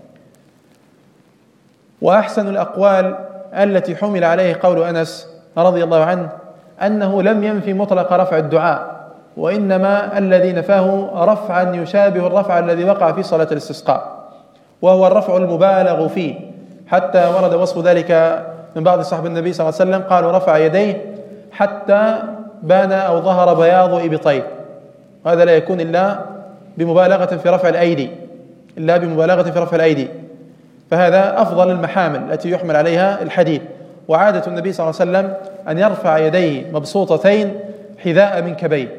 وأحسن الأقوال التي حمل عليه قول أنس رضي الله عنه أنه لم ينفي مطلق رفع الدعاء، وإنما الذي نفاه رفعا يشابه الرفع الذي وقع في صلاة الاستسقاء، وهو الرفع المبالغ فيه، حتى ورد وصف ذلك من بعض صحب النبي صلى الله عليه وسلم قالوا رفع يديه حتى بان أو ظهر بياض إبطيه، وهذا لا يكون إلا بمبالغة في رفع الأيدي إلا بمبالغة في رفع الأيدي، فهذا أفضل المحامل التي يحمل عليها الحديد. وعادة النبي صلى الله عليه وسلم أن يرفع يديه مبسوطتين حذاء منكبيه،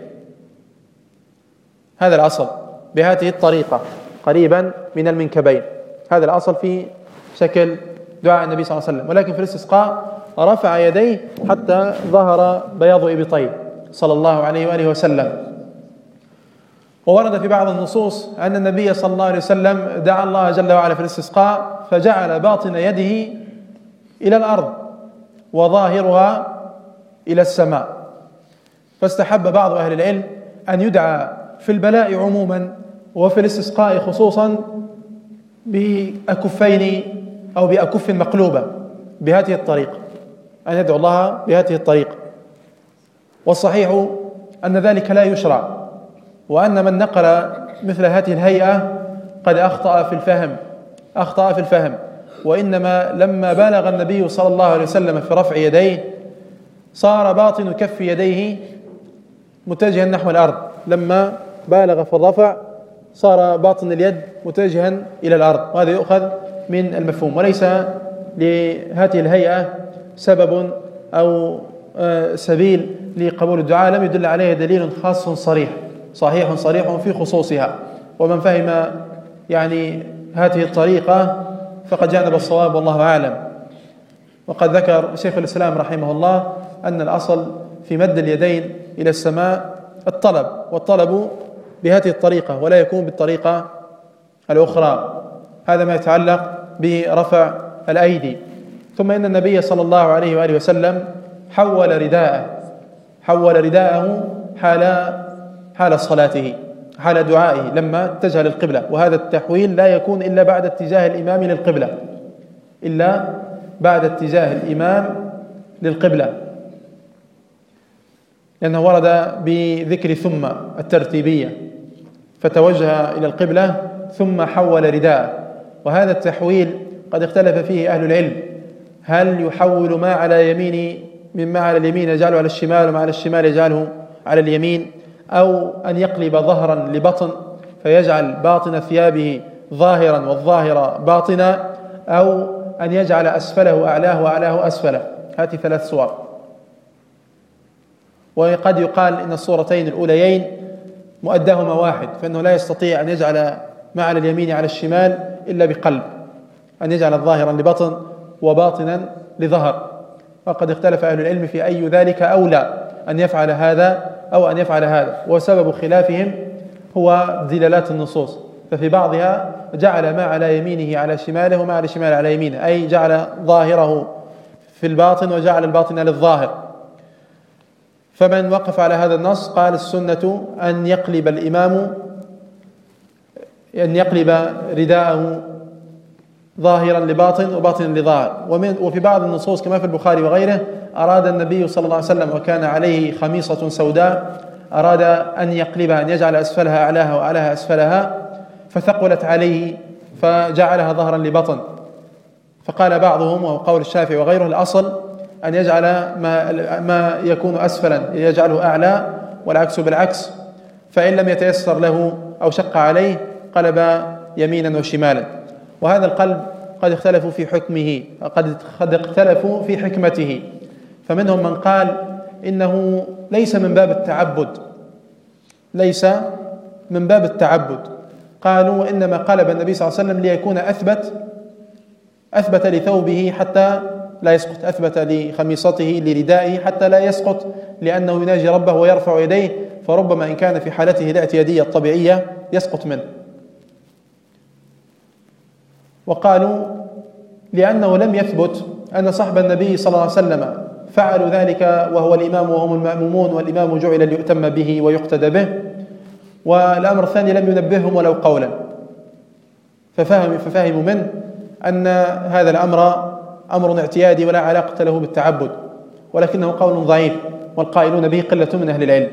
هذا الأصل، بهذه الطريقة قريبا من المنكبين، هذا الأصل في شكل دعاء النبي صلى الله عليه وسلم. ولكن في الاستسقاء رفع يديه حتى ظهر بياض إبطيه صلى الله عليه وآله وسلم. وورد في بعض النصوص أن النبي صلى الله عليه وسلم دعا الله جل وعلا في الاستسقاء فجعل باطن يده إلى الأرض وظاهرها إلى السماء، فاستحب بعض أهل العلم أن يدعى في البلاء عموما وفي الاستسقاء خصوصا بأكفين أو بأكف مقلوبة بهذه الطريقة، أن يدعو الله بهذه الطريقة. والصحيح أن ذلك لا يشرع، وأن من نقل مثل هذه الهيئة قد أخطأ في الفهم أخطأ في الفهم وإنما لما بالغ النبي صلى الله عليه وسلم في رفع يديه صار باطن كف يديه متجها نحو الأرض، لما بالغ في الرفع صار باطن اليد متجها إلى الأرض، وهذا يؤخذ من المفهوم. وليس لهذه الهيئة سبب أو سبيل لقبول الدعاء لم يدل عليه دليل خاص صريح صحيح صريح في خصوصها، ومن فهم يعني هذه الطريقة فقد جانب الصواب والله أعلم. وقد ذكر شيخ الإسلام رحمه الله أن الأصل في مد اليدين إلى السماء الطلب، والطلب بهذه الطريقة ولا يكون بالطريقة الأخرى، هذا ما يتعلق برفع الأيدي. ثم إن النبي صلى الله عليه وآله وسلم حول رداءه حول رداءه حال حال صلاته حال دعائه لما اتجه للقبلة، وهذا التحويل لا يكون إلا بعد اتجاه الإمام للقبلة إلا بعد اتجاه الإمام للقبلة، لأنه ورد بذكر ثم الترتيبية، فتوجه إلى القبلة ثم حول رداءه. وهذا التحويل قد اختلف فيه أهل العلم، هل يحول ما على يمين مما على اليمين يجعله على الشمال وما على الشمال يجعله على اليمين، أو أن يقلب ظهرا لبطن فيجعل باطن ثيابه ظاهرا والظاهر باطنا، أو أن يجعل أسفله أعلاه وأعلاه أسفله. هذه ثلاث صور. وقد يقال إن الصورتين الأوليين مؤداهما واحد، فإنه لا يستطيع أن يجعل ما على اليمين على الشمال إلا بقلب، أن يجعل ظاهرا لبطن وباطنا لظهر. وقد اختلف أهل العلم في أي ذلك أولى، أن يفعل هذا أو أن يفعل هذا، وسبب خلافهم هو دلالات النصوص، ففي بعضها جعل ما على يمينه على شماله وما على شماله على يمينه، أي جعل ظاهره في الباطن وجعل الباطن للظاهر. فمن وقف على هذا النص قال السنة أن يقلب الإمام أن يقلب رداءه ظاهرا لباطن وباطن لظاهر. ومن وفي بعض النصوص كما في البخاري وغيره أراد النبي صلى الله عليه وسلم وكان عليه خميصة سوداء أراد أن يقلبها، أن يجعل أسفلها أعلاها وأعلاها أسفلها، فثقلت عليه فجعلها ظهرا لبطن. فقال بعضهم وهو قول الشافعي وغيره الأصل أن يجعل ما, ما يكون أسفلا يجعله أعلى، والعكس بالعكس، فإن لم يتيسر له أو شق عليه قلب يمينا وشمالا. وهذا القلب قد اختلفوا في حكمه، قد قد اختلفوا في حكمته، فمنهم من قال إنه ليس من باب التعبد ليس من باب التعبد قالوا إنما قلب النبي صلى الله عليه وسلم ليكون أثبت أثبت لثوبه حتى لا يسقط، أثبت لخميصته لردائه حتى لا يسقط، لأنه يناجي ربه ويرفع يديه، فربما إن كان في حالته الاعتيادية الطبيعية يسقط منه. وقالوا لأنه لم يثبت أن صحب النبي صلى الله عليه وسلم فعلوا ذلك وهو الإمام وهم المأمومون، والإمام جعل ليؤتم به ويقتدى به. والأمر الثاني لم ينبههم ولو قولا، ففهم ففهموا منه أن هذا الأمر أمر اعتيادي ولا علاقة له بالتعبد، ولكنه قول ضعيف، والقائلون به قلة من أهل العلم.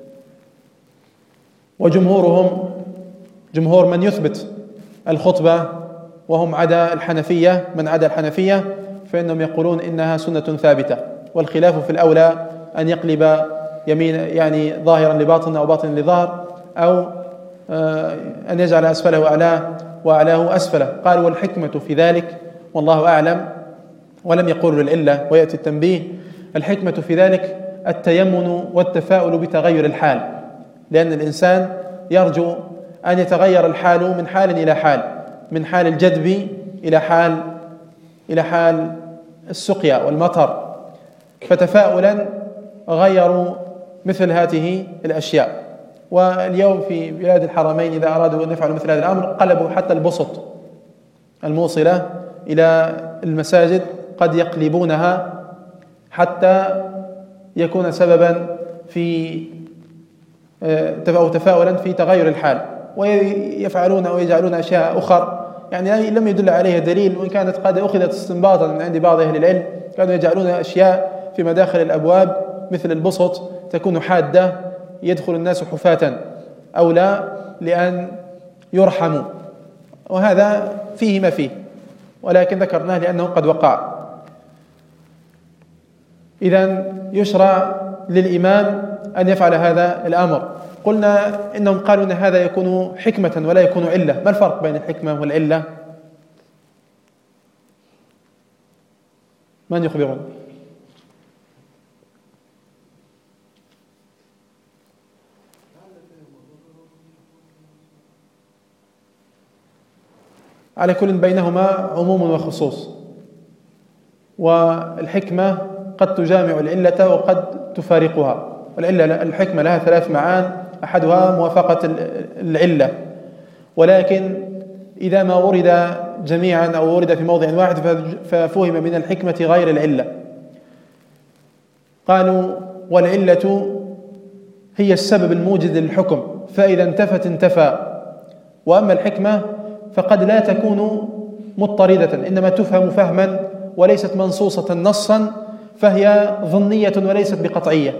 وجمهورهم جمهور من يثبت الخطبة وهم عدا الحنفية من عدا الحنفية فإنهم يقولون إنها سنة ثابتة، والخلاف في الأولى أن يقلب يمين يعني ظاهرا لباطن أو باطن لظاهر، أو أن يجعل أسفله أعلاه وأعلاه أسفله. قال والحكمة في ذلك والله أعلم، ولم يقول للعلة ويأتي التنبيه. الحكمة في ذلك التيمن والتفاؤل بتغير الحال، لأن الإنسان يرجو أن يتغير الحال من حال إلى حال، من حال الجدب إلى حال إلى حال السقيا والمطر، فتفاؤلا غيروا مثل هذه الأشياء. واليوم في بلاد الحرمين إذا أرادوا أن يفعلوا مثل هذا الأمر قلبوا حتى البسط الموصلة إلى المساجد، قد يقلبونها حتى يكون سببا في أو تفاؤلا في تغير الحال، ويفعلون أو يجعلون أشياء أخرى يعني لم يدل عليها دليل، وإن كانت قد أخذت استنباطا من عند بعض أهل العلم. كانوا يجعلون أشياء في مداخل الأبواب مثل البسط تكون حادة يدخل الناس حفاة أو لا لأن يرحموا، وهذا فيه ما فيه، ولكن ذكرناه لأنه قد وقع. إذن يشرع للإمام أن يفعل هذا الأمر. قلنا إنهم قالوا أن هذا يكون حكمة ولا يكون علة. ما الفرق بين الحكمة والعلة؟ من يخبرون؟ على كل بينهما عموم وخصوص، والحكمة قد تجامع العلة وقد تفارقها. والعلة الحكمة لها ثلاث معان، أحدها موافقة العلة، ولكن إذا ما ورد جميعا أو ورد في موضع واحد ففهم من الحكمة غير العلة. قالوا والعلة هي السبب الموجد للحكم، فإذا انتفت انتفى. وأما الحكمة فقد لا تكون مضطردة، إنما تفهم فهما وليست منصوصة نصا، فهي ظنية وليست بقطعية،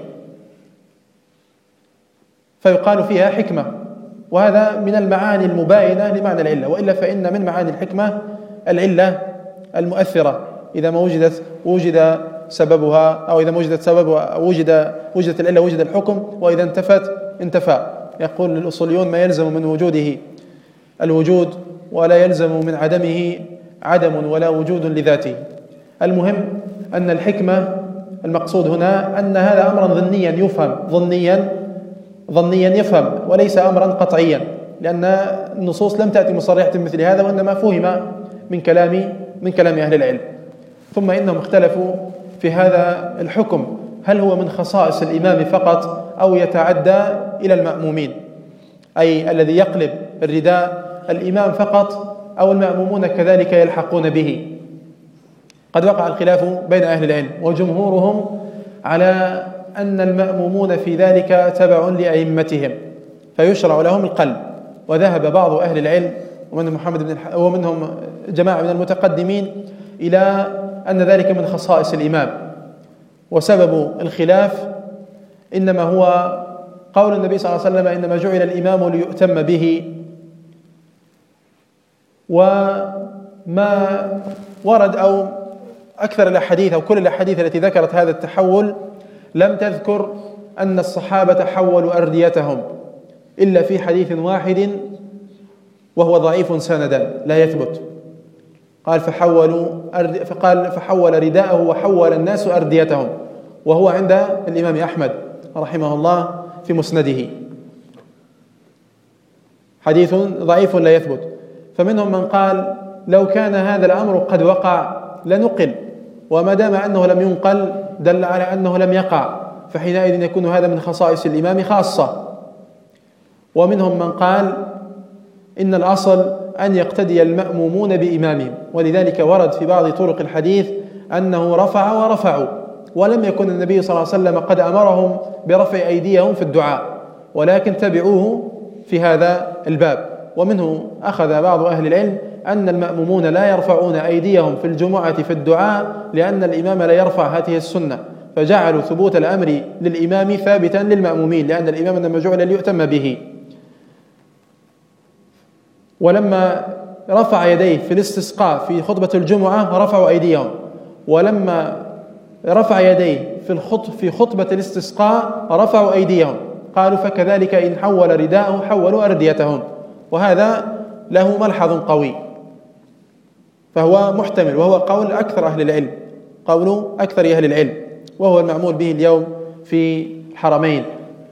فيقال فيها حكمة. وهذا من المعاني المباينة لمعنى العلة، وإلا فإن من معاني الحكمة العلة المؤثرة، إذا ما وجدت وجد سببها، أو إذا ما وجدت سببها وجد وجدت العلة وجد الحكم، وإذا انتفت انتفى. يقول الأصوليون ما يلزم من وجوده الوجود ولا يلزم من عدمه عدم ولا وجود لذاته. المهم أن الحكمة المقصود هنا أن هذا أمرا ظنيا يفهم، ظنيا ظنيا يفهم، وليس أمرا قطعيا، لأن النصوص لم تأتي مصرحة مثل هذا، وإنما فهم من كلام من كلام أهل العلم. ثم إنهم اختلفوا في هذا الحكم، هل هو من خصائص الإمام فقط أو يتعدى إلى المأمومين، أي الذي يقلب الرداء الإمام فقط أو المأمومون كذلك يلحقون به. قد وقع الخلاف بين أهل العلم، وجمهورهم على أن المأمومون في ذلك تبع لأئمتهم فيشرع لهم القلب. وذهب بعض أهل العلم ومنهم محمد بن الح... ومنهم جماعة من المتقدمين إلى أن ذلك من خصائص الإمام، وسبب الخلاف إنما هو قول النبي صلى الله عليه وسلم إنما جعل الإمام ليؤتم به. وما ورد أو أكثر الأحاديث أو كل الأحاديث التي ذكرت هذا التحول لم تذكر أن الصحابة حولوا أرديتهم إلا في حديث واحد وهو ضعيف سندا لا يثبت. قال فحولوا أرد... فقال فحول رداءه وحول الناس أرديتهم، وهو عند الإمام أحمد رحمه الله في مسنده، حديث ضعيف لا يثبت. فمنهم من قال لو كان هذا الأمر قد وقع لنقل، وما دام أنه لم ينقل دل على أنه لم يقع، فحينئذ يكون هذا من خصائص الإمام خاصة. ومنهم من قال إن الأصل أن يقتدي المأمومون بإمامهم، ولذلك ورد في بعض طرق الحديث أنه رفع ورفعوا، ولم يكن النبي صلى الله عليه وسلم قد أمرهم برفع أيديهم في الدعاء، ولكن تبعوه في هذا الباب. ومنه أخذ بعض أهل العلم أن المأمومون لا يرفعون أيديهم في الجمعة في الدعاء لأن الإمام لا يرفع هذه السنة، فجعلوا ثبوت الأمر للإمام ثابتا للمأمومين، لأن الإمام إنما جعل ليؤتم به. ولما رفع يديه في الاستسقاء في خطبة الجمعة رفعوا أيديهم، ولما رفع يديه في الخط في خطبة الاستسقاء رفعوا أيديهم، قالوا فكذلك إن حول رداءه حولوا أرديتهم، وهذا له ملحظ قوي فهو محتمل، وهو قول أكثر أهل العلم، قول أكثر أهل العلم، وهو المعمول به اليوم في الحرمين.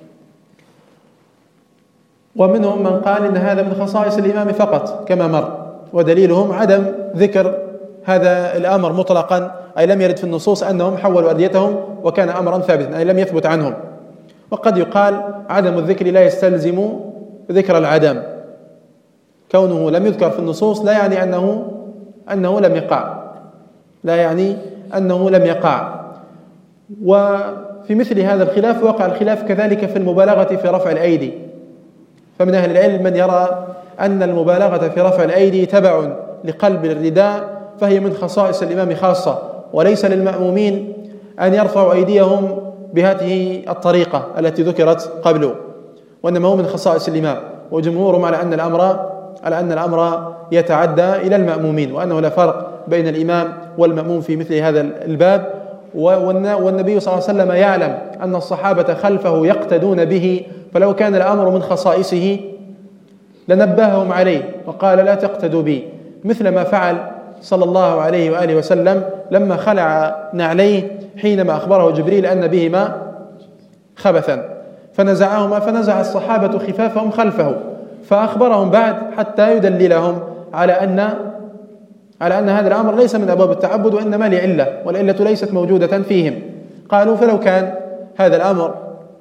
ومنهم من قال إن هذا من خصائص الإمام فقط كما مر، ودليلهم عدم ذكر هذا الأمر مطلقا، أي لم يرد في النصوص أنهم حولوا أرديتهم وكان أمرا ثابتا، أي لم يثبت عنهم. وقد يقال عدم الذكر لا يستلزم ذكر العدم، كونه لم يذكر في النصوص لا يعني أنه أنه لم يقع، لا يعني أنه لم يقع. وفي مثل هذا الخلاف وقع الخلاف كذلك في المبالغة في رفع الأيدي، فمن أهل العلم من يرى أن المبالغة في رفع الأيدي تبع لقلب الرداء، فهي من خصائص الإمام خاصة، وليس للمأمومين أن يرفعوا أيديهم بهذه الطريقة التي ذكرت قبله، وإنما هو من خصائص الإمام. وجمهورهم على أن الأمر على أن الأمر يتعدى إلى المأمومين، وأنه لا فرق بين الإمام والمأموم في مثل هذا الباب. والنبي صلى الله عليه وسلم يعلم أن الصحابة خلفه يقتدون به، فلو كان الأمر من خصائصه لنبههم عليه وقال لا تقتدوا بي، مثل ما فعل صلى الله عليه وآله وسلم لما خلع نعليه حينما أخبره جبريل أن بهما خبثا فنزعهما، فنزع الصحابة خفافهم خلفه، فأخبرهم بعد حتى يدللهم على أن على أن هذا الأمر ليس من أبواب التعبد وإنما لعلة، والعلة ليست موجودة فيهم. قالوا فلو كان هذا الأمر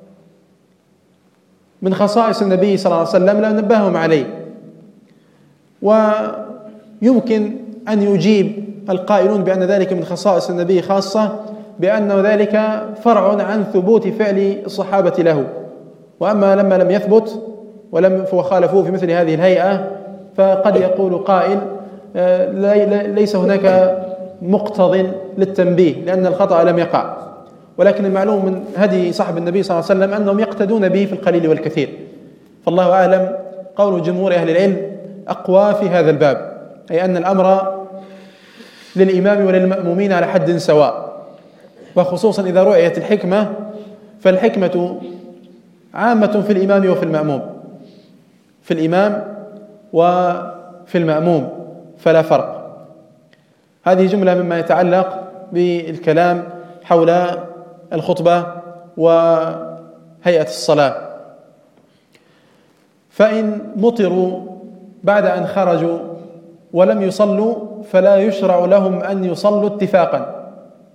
من خصائص النبي صلى الله عليه وسلم لنبههم عليه. ويمكن أن يجيب القائلون بأن ذلك من خصائص النبي خاصة بأن ذلك فرع عن ثبوت فعل الصحابة له، وأما لما لم يثبت ولم وخالفوه في مثل هذه الهيئة فقد يقول قائل ليس هناك مقتض للتنبيه لأن الخطأ لم يقع. ولكن المعلوم من هدي صحب النبي صلى الله عليه وسلم أنهم يقتدون به في القليل والكثير، فالله أعلم قول جمهور أهل العلم أقوى في هذا الباب، أي أن الأمر للإمام وللمأمومين على حد سواء، وخصوصا إذا رؤيت الحكمة فالحكمة عامة في الإمام وفي المأموم، في الإمام وفي المأموم فلا فرق. هذه جملة مما يتعلق بالكلام حول الخطبة وهيئة الصلاة. فإن مطروا بعد أن خرجوا ولم يصلوا فلا يشرع لهم أن يصلوا اتفاقا.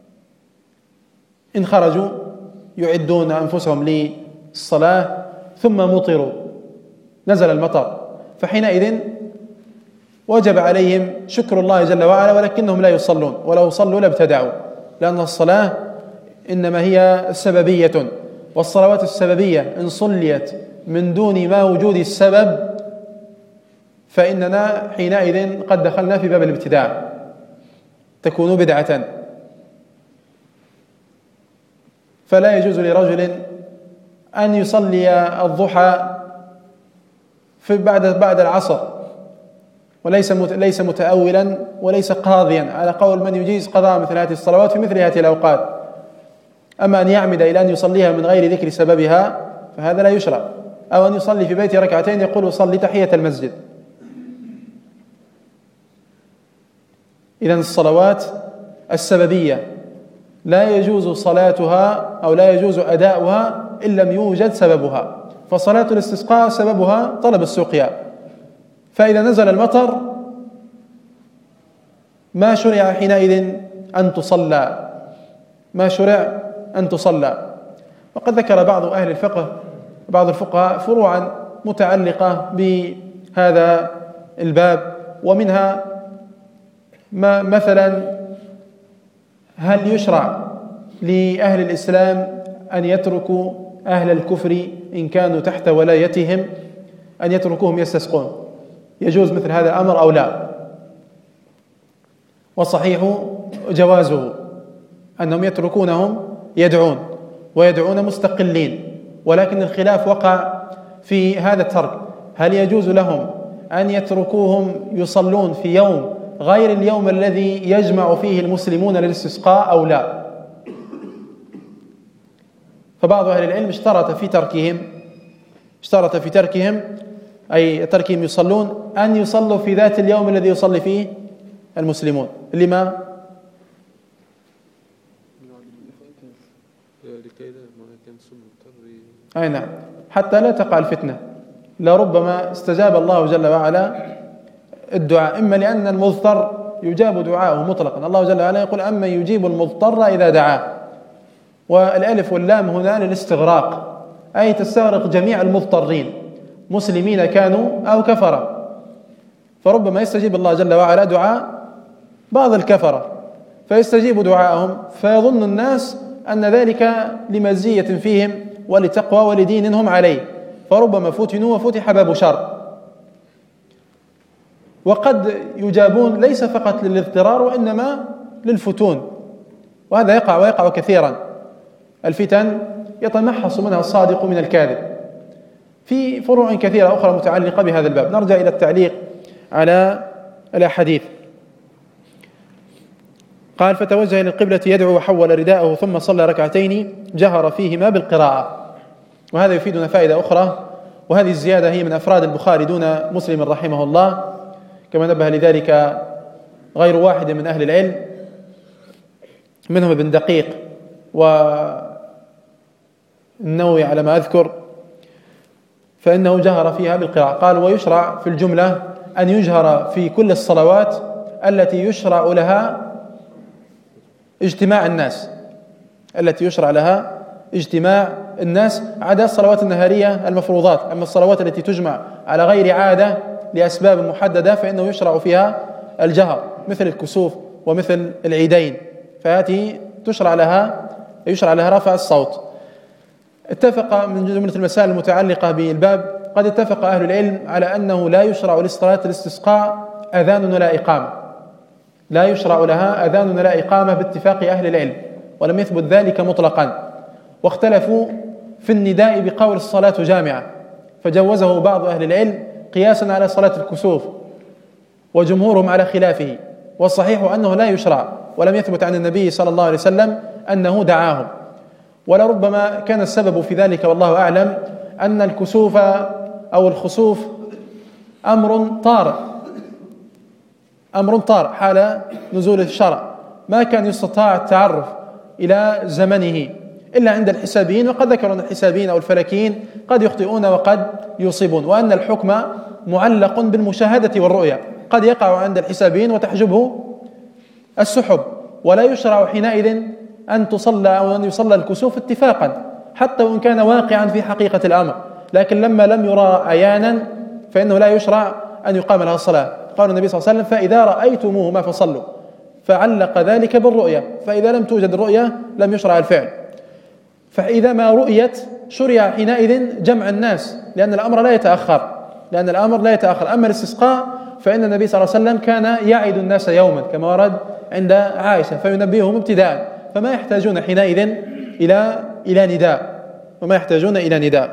إن خرجوا يعدون أنفسهم للصلاة ثم مطروا، نزل المطر، فحينئذ وجب عليهم شكر الله جل وعلا، ولكنهم لا يصلون، ولو صلوا لابتدعوا، لأن الصلاة إنما هي سببية، والصلوات السببية إن صليت من دون ما وجود السبب فإننا حينئذ قد دخلنا في باب الابتداع، تكون بدعة. فلا يجوز لرجل أن يصلي الضحى في بعد بعد العصر، وليس ليس متأولا وليس قاضيا على قول من يجيز قضاء مثل هذه الصلوات في مثل هذه الأوقات. أما أن يعمد إلى أن يصليها من غير ذكر سببها فهذا لا يشرع، أو أن يصلي في بيته ركعتين يقول صلي تحية المسجد. إذن الصلوات السببية لا يجوز صلاتها أو لا يجوز أداؤها إن لم يوجد سببها، فصلاة الاستسقاء سببها طلب السقيا، فإذا نزل المطر ما شرع حينئذ أن تصلى، ما شرع أن تصلى. وقد ذكر بعض أهل الفقه بعض الفقهاء فروعا متعلقة بهذا الباب، ومنها ما مثلا هل يشرع لأهل الإسلام أن يتركوا أهل الكفر إن كانوا تحت ولايتهم أن يتركوهم يستسقون؟ يجوز مثل هذا الأمر أو لا؟ والصحيح جوازه، أنهم يتركونهم يدعون ويدعون مستقلين، ولكن الخلاف وقع في هذا الترك، هل يجوز لهم أن يتركوهم يصلون في يوم غير اليوم الذي يجمع فيه المسلمون للاستسقاء أو لا؟ فبعض أهل العلم اشترط في تركهم اشترط في تركهم أي تركهم يصلون أن يصلوا في ذات اليوم الذي يصلي فيه المسلمون. لما؟ أي نعم، حتى لا تقع الفتنة. لربما استجاب الله جل وعلا الدعاء، إما لأن المضطر يجاب دعاءه مطلقا. الله جل وعلا يقول أما يجيب المضطر إذا دعاه، والألف واللام هنا للاستغراق، أي تستغرق جميع المضطرين مسلمين كانوا أو كفرة. فربما يستجيب الله جل وعلا دعاء بعض الكفرة فيستجيب دعاءهم، فيظن الناس أن ذلك لمزية فيهم ولتقوى ولدين هم عليه، فربما فتنوا وفتح باب شر. وقد يجابون ليس فقط للاضطرار وإنما للفتون، وهذا يقع ويقع كثيرا. الفتن يتمحص منها الصادق من الكاذب، في فروع كثيرة أخرى متعلقة بهذا الباب. نرجع إلى التعليق على الأحاديث. قال فتوجه للقبلة يدعو وحول رداءه ثم صلى ركعتين جهر فيهما بالقراءة. وهذا يفيدنا فائدة أخرى، وهذه الزيادة هي من أفراد البخاري دون مسلم رحمه الله، كما نبه لذلك غير واحد من أهل العلم منهم ابن دقيق والنووي على ما أذكر، فإنه جهر فيها بالقراءة. قال ويشرع في الجملة أن يجهر في كل الصلوات التي يشرع لها اجتماع الناس التي يشرع لها اجتماع الناس عدا الصلوات النهارية المفروضات. أما الصلوات التي تجمع على غير عادة لأسباب محددة فإنه يشرع فيها الجهر، مثل الكسوف ومثل العيدين، فهذه تشرع لها يشرع لها رفع الصوت. اتفق من جملة المسائل المتعلقة بالباب، قد اتفق أهل العلم على أنه لا يشرع لصلاة الاستسقاء أذان ولا إقامة، لا يشرع لها أذان ولا إقامة باتفاق أهل العلم، ولم يثبت ذلك مطلقا. واختلفوا في النداء بقول الصلاة جامعة، فجوزه بعض أهل العلم قياسا على صلاة الكسوف، وجمهورهم على خلافه. والصحيح أنه لا يشرع، ولم يثبت عن النبي صلى الله عليه وسلم أنه دعاهم. ولربما كان السبب في ذلك والله أعلم أن الكسوف أو الخسوف أمر طارئ أمر طارئ حال نزول الشرع، ما كان يستطاع التعرف إلى زمنه إلا عند الحسابيين، وقد ذكروا أن الحسابيين أو الفلكيين قد يخطئون وقد يصيبون، وأن الحكم معلق بالمشاهدة والرؤية، قد يقع عند الحسابيين وتحجبه السحب، ولا يشرع حينئذ أن تصلى أو أن يصلى الكسوف اتفاقا حتى وإن كان واقعا في حقيقة الأمر. لكن لما لم يرى عيانا فإنه لا يشرع أن يقام لها الصلاة. قال النبي صلى الله عليه وسلم فإذا رأيتموهما فصلوا، فعلق ذلك بالرؤية، فإذا لم توجد الرؤية لم يشرع الفعل. فإذا ما رؤيت شرع حينئذ جمع الناس، لأن الأمر لا يتأخر لأن الأمر لا يتأخر أما الاستسقاء فإن النبي صلى الله عليه وسلم كان يعد الناس يوما كما ورد عند عائشة فينبههم ابتداء، فما يحتاجون حينئذ إلى إلى نداء وما يحتاجون إلى نداء.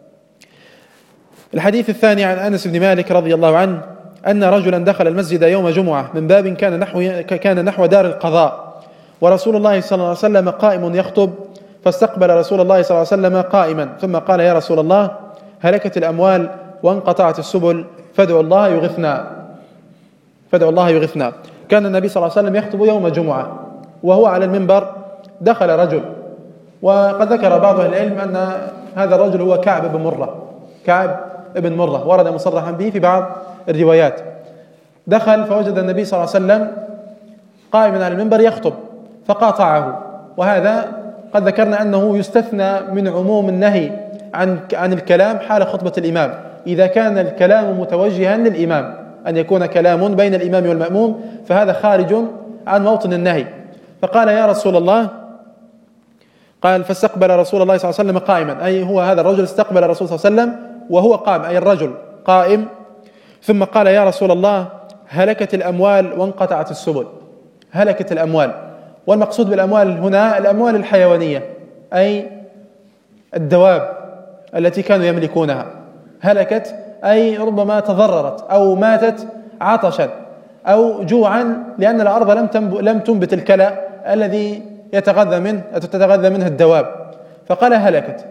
الحديث الثاني عن أنس بن مالك رضي الله عنه أن رجلا دخل المسجد يوم جمعة من باب كان نحو كان نحو دار القضاء، ورسول الله صلى الله عليه وسلم قائم يخطب، فاستقبل رسول الله صلى الله عليه وسلم قائما ثم قال يا رسول الله هلكت الأموال وانقطعت السبل فادعوا الله يغثنا فادعوا الله يغثنا. كان النبي صلى الله عليه وسلم يخطب يوم جمعة وهو على المنبر دخل رجل، وقد ذكر بعض أهل العلم أن هذا الرجل هو كعب بن مرة كعب بن مرة ورد مصرحا به في بعض الروايات. دخل فوجد النبي صلى الله عليه وسلم قائما على المنبر يخطب فقاطعه، وهذا قد ذكرنا أنه يستثنى من عموم النهي عن عن الكلام حال خطبة الإمام، إذا كان الكلام متوجها للإمام أن يكون كلام بين الإمام والمأموم فهذا خارج عن موطن النهي. فقال يا رسول الله، قال فاستقبل رسول الله صلى الله عليه وسلم قائما، أي هو هذا الرجل استقبل الرسول صلى الله عليه وسلم وهو قائم، أي الرجل قائم، ثم قال يا رسول الله هلكت الأموال وانقطعت السبل. هلكت الأموال، والمقصود بالأموال هنا الأموال الحيوانية أي الدواب التي كانوا يملكونها. هلكت أي ربما تضررت أو ماتت عطشا أو جوعا لأن الأرض لم لم تنبت الكلى الذي يتغذى منه تتغذى منه الدواب، فقال هلكت.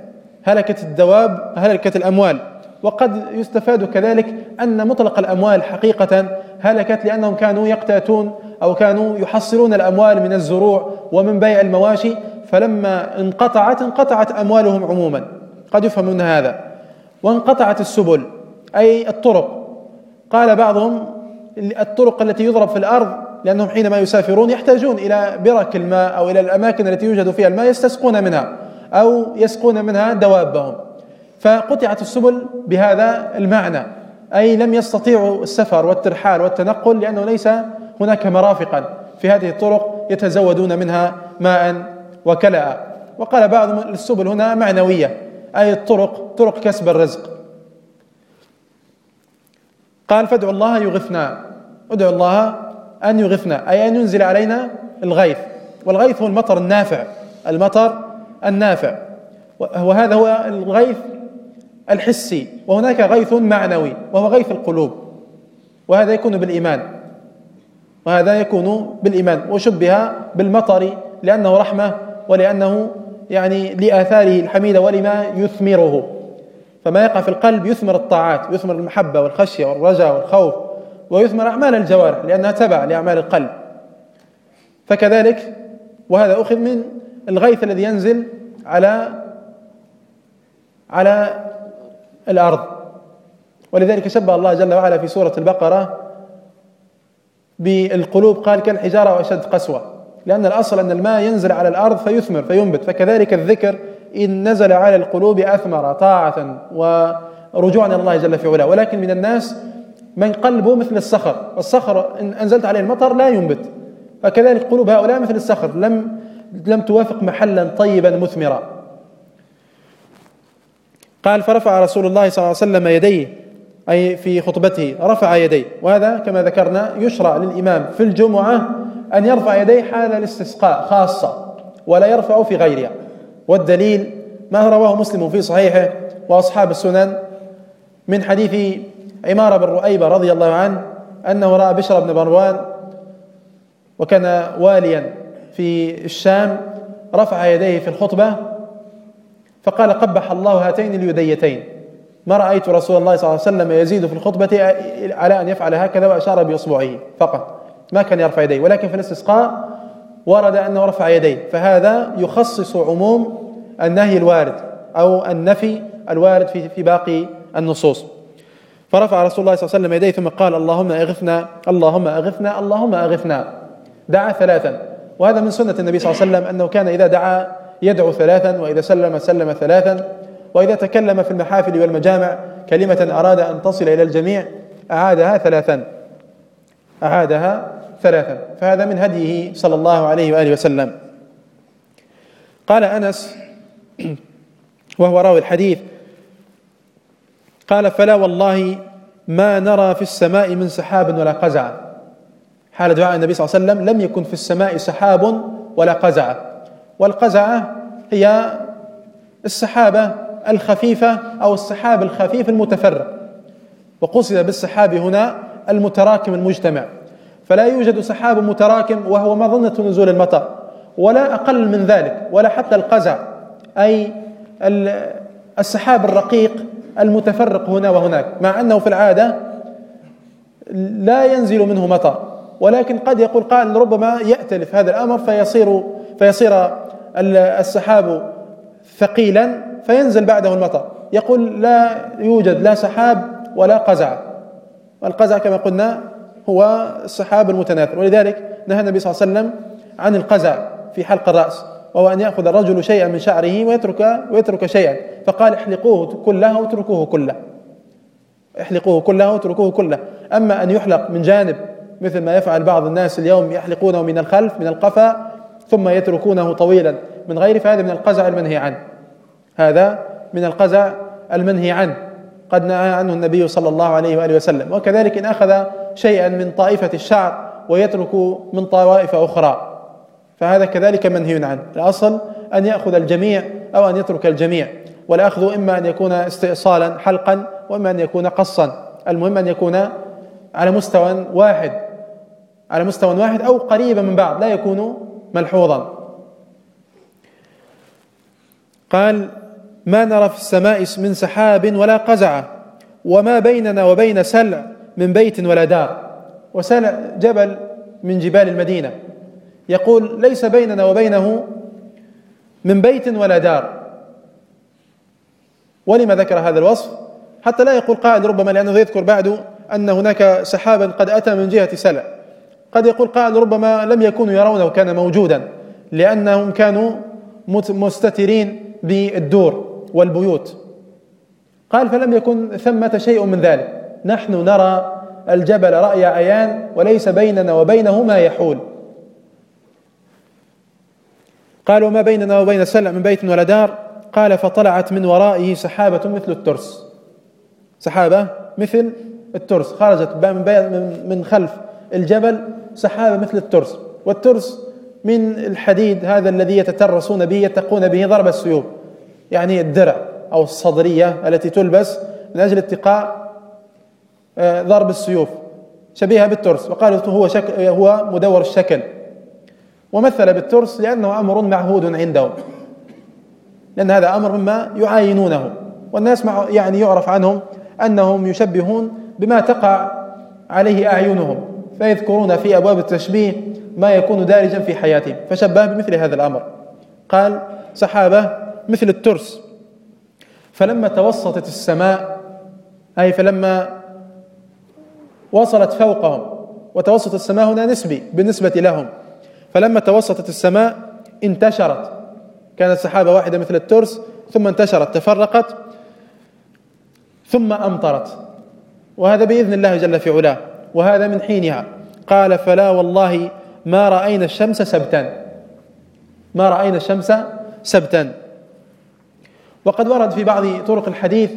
هلكت الدواب، هلكت الأموال. وقد يستفاد كذلك أن مطلق الأموال حقيقة هلكت لأنهم كانوا يقتاتون أو كانوا يحصلون الأموال من الزروع ومن بيع المواشي، فلما انقطعت انقطعت أموالهم عموما، قد يفهم من هذا. وانقطعت السبل أي الطرق. قال بعضهم الطرق التي يضرب في الأرض لأنهم حينما يسافرون يحتاجون إلى برك الماء أو إلى الأماكن التي يوجد فيها الماء يستسقون منها أو يسقون منها دوابهم، فقطعت السبل بهذا المعنى، أي لم يستطيعوا السفر والترحال والتنقل لأنه ليس هناك مرافقا في هذه الطرق يتزودون منها ماء وكلأ. وقال بعضهم السبل هنا معنوية، أي الطرق، طرق كسب الرزق. قال فادعوا الله يغثنا، ادعوا الله أن يغثنا أي أن ينزل علينا الغيث، والغيث هو المطر النافع، المطر النافع، وهذا هو الغيث الحسي. وهناك غيث معنوي وهو غيث القلوب، وهذا يكون بالإيمان، وهذا يكون بالإيمان. وشبه بالمطر لأنه رحمة ولأنه يعني لآثاره الحميدة ولما يثمره، فما يقع في القلب يثمر الطاعات، يثمر المحبة والخشية والرجاء والخوف، ويثمر أعمال الجوارح لأنها تبع لأعمال القلب. فكذلك وهذا أخذ من الغيث الذي ينزل على على الأرض. ولذلك شبه الله جل وعلا في سورة البقرة بالقلوب، قال كالحجارة وأشد قسوة، لأن الأصل أن الماء ينزل على الأرض فيثمر فينبت، فكذلك الذكر إن نزل على القلوب أثمر طاعة ورجوعا إلى الله جل في علاه. ولكن من الناس من قلبه مثل الصخر، والصخر إن أنزلت عليه المطر لا ينبت، فكذلك قلوب هؤلاء مثل الصخر لم لم توافق محلا طيبا مثمرا. قال فرفع رسول الله صلى الله عليه وسلم يديه، أي في خطبته رفع يديه، وهذا كما ذكرنا يشرع للإمام في الجمعة أن يرفع يديه حال الاستسقاء خاصة ولا يرفع في غيرها. والدليل ما رواه مسلم في صحيحه وأصحاب السنن من حديث عمارة بن رؤيبة رضي الله عنه أنه رأى بشر بن مروان وكان واليا في الشام، رفع يديه في الخطبة فقال قبح الله هاتين اليديتين، ما رأيت رسول الله صلى الله عليه وسلم يزيد في الخطبة على أن يفعل هكذا، وأشار بإصبعه فقط، ما كان يرفع يديه. ولكن في الاستسقاء ورد أنه رفع يديه، فهذا يخصص عموم النهي الوارد أو النفي الوارد في في باقي النصوص. فرفع رسول الله صلى الله عليه وسلم يديه ثم قال اللهم أغثنا اللهم أغثنا اللهم أغثنا، دعا ثلاثا. وهذا من سنة النبي صلى الله عليه وسلم أنه كان إذا دعا يدعو ثلاثا، وإذا سلم سلم ثلاثا، وإذا تكلم في المحافل والمجامع كلمة أراد أن تصل إلى الجميع أعادها ثلاثا أعادها ثلاثا فهذا من هديه صلى الله عليه وآله وسلم. قال أنس وهو راوي الحديث قال فلا والله ما نرى في السماء من سحاب ولا قزع. حال دعاء النبي صلى الله عليه وسلم لم يكن في السماء سحاب ولا قزعة، والقزعة هي السحابة الخفيفة أو السحاب الخفيف المتفرق، وقصد بالسحاب هنا المتراكم المجتمع، فلا يوجد سحاب متراكم وهو مظنة نزول المطر، ولا أقل من ذلك، ولا حتى القزع أي السحاب الرقيق المتفرق هنا وهناك، مع أنه في العادة لا ينزل منه مطر، ولكن قد يقول قائل ربما يأتلف هذا الأمر فيصير فيصير السحاب ثقيلا فينزل بعده المطر. يقول لا يوجد لا سحاب ولا قزع، والقزع كما قلنا هو السحاب المتناثر، ولذلك نهى النبي صلى الله عليه وسلم عن القزع في حلق الرأس، وهو أن يأخذ الرجل شيئا من شعره ويترك ويترك شيئا، فقال احلقوه كله واتركوه كله، احلقوه كله واتركوه كله. أما أن يحلق من جانب مثل ما يفعل بعض الناس اليوم يحلقونه من الخلف من القفا ثم يتركونه طويلا من غير، فهذا من القزع المنهي عنه، هذا من القزع المنهي عنه قد نهى عنه النبي صلى الله عليه وآله وسلم. وكذلك إن أخذ شيئا من طائفة الشعر ويترك من طوائف أخرى فهذا كذلك منهي عنه. الأصل أن يأخذ الجميع أو أن يترك الجميع، والأخذ إما أن يكون استئصالا حلقا وإما أن يكون قصا، المهم أن يكون على مستوى واحد على مستوى واحد أو قريبا من بعض، لا يكون ملحوظا. قال ما نرى في السماء من سحاب ولا قزعة، وما بيننا وبين سلع من بيت ولا دار. وسلع جبل من جبال المدينة، يقول ليس بيننا وبينه من بيت ولا دار. ولما ذكر هذا الوصف؟ حتى لا يقول قائل ربما لأنه يذكر بعد أن هناك سحابا قد أتى من جهة سلع، قد يقول قائل ربما لم يكونوا يرونه كان موجودا لأنهم كانوا مستترين بالدور والبيوت. قال فلم يكن ثمة شيء من ذلك، نحن نرى الجبل رأي عيان وليس بيننا وبينه ما يحول. قال وما بيننا وبين سلع من بيت ولا دار. قال فطلعت من ورائه سحابة مثل الترس، سحابة مثل الترس خرجت من خلف الجبل سحابة مثل الترس. والترس من الحديد هذا الذي يتترسون به يتقون به ضرب السيوف، يعني الدرع أو الصدرية التي تلبس من أجل اتقاء ضرب السيوف، شبيهة بالترس. وقالوا هو, شكل هو مدور الشكل، ومثل بالترس لأنه أمر معهود عندهم، لأن هذا أمر مما يعاينونه، والناس مع يعني يعرف عنهم أنهم يشبهون بما تقع عليه أعينهم، فيذكرون في أبواب التشبيه ما يكون دارجا في حياتهم، فشبه بمثل هذا الأمر. قال سحابة مثل الترس. فلما توسطت السماء، أي فلما وصلت فوقهم، وتوسط السماء هنا نسبي بالنسبة لهم، فلما توسطت السماء انتشرت، كانت سحابة واحدة مثل الترس ثم انتشرت تفرقت ثم أمطرت، وهذا بإذن الله جل في علاه، وهذا من حينها. قال فلا والله ما رأينا الشمس سبتا، ما رأينا الشمس سبتا. وقد ورد في بعض طرق الحديث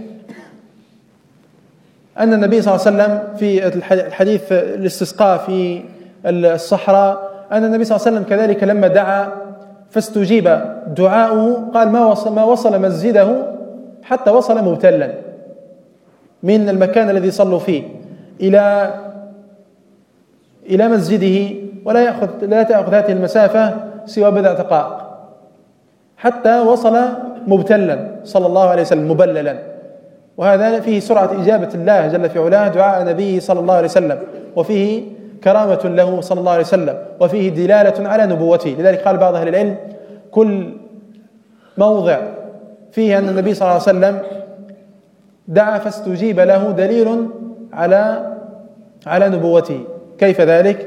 أن النبي صلى الله عليه وسلم في الحديث الاستسقاء في الصحراء أن النبي صلى الله عليه وسلم كذلك لما دعا فاستجيب دعاؤه، قال ما وصل, ما وصل مسجده حتى وصل مبتلا من المكان الذي صلوا فيه إلى إلى مسجده، ولا يأخذ لا تأخذ هذه المسافة سوى بضع دقائق، حتى وصل مبتلا صلى الله عليه وسلم مبللا. وهذا فيه سرعة إجابة الله جل في علاه دعاء نبيه صلى الله عليه وسلم، وفيه كرامة له صلى الله عليه وسلم، وفيه دلالة على نبوته. لذلك قال بعض أهل العلم كل موضع فيه أن النبي صلى الله عليه وسلم دعا فاستجيب له دليل على على نبوته. كيف ذلك؟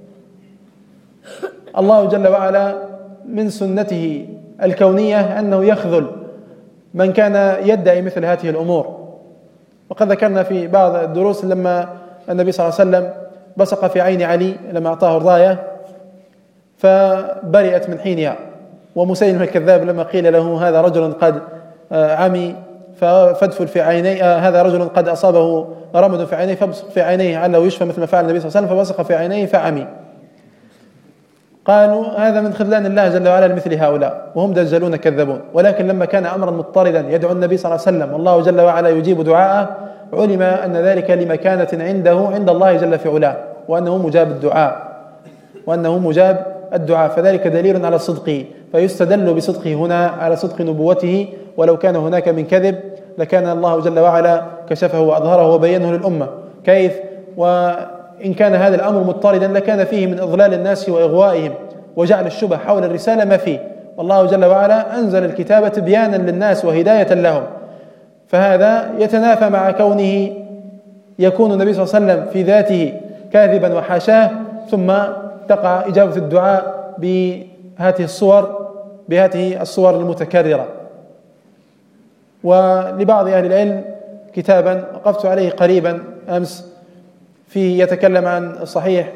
الله جل وعلا من سنته الكونية أنه يخذل من كان يدعي مثل هذه الأمور. وقد ذكرنا في بعض الدروس لما النبي صلى الله عليه وسلم بصق في عين علي لما أعطاه الراية فبرئت من حينها، ومسيلمة الكذاب لما قيل له هذا رجل قد عمي فادفل في عينيه، هذا رجل قد أصابه رمد في عينيه فابصق في عينيه علّه يشفى مثل ما فعل النبي صلى الله عليه وسلم، فبصق في عينيه فعمي. قالوا هذا من خذلان الله جل وعلا لمثل هؤلاء، وهم دجالون كذبون. ولكن لما كان أمرا مضطردا يدعو النبي صلى الله عليه وسلم والله جل وعلا يجيب دعاءه، علم أن ذلك لمكانة عنده عند الله جل في علاه، وأنه مجاب الدعاء وأنه مجاب الدعاء فذلك دليل على صدقه، فيستدل بصدقه هنا على صدق نبوته. ولو كان هناك من كذب لكان الله جل وعلا كشفه وأظهره وبينه للأمة. كيف وإن كان هذا الأمر مضطردا لكان فيه من إضلال الناس وإغوائهم وجعل الشبه حول الرسالة ما فيه، والله جل وعلا أنزل الكتاب تبيانا للناس وهداية لهم. فهذا يتنافى مع كونه يكون النبي صلى الله عليه وسلم في ذاته كاذبا وحاشاه، ثم تقع إجابة الدعاء بهذه الصور بهذه الصور المتكررة. ولبعض أهل العلم كتابا وقفت عليه قريبا أمس فيه يتكلم عن صحيح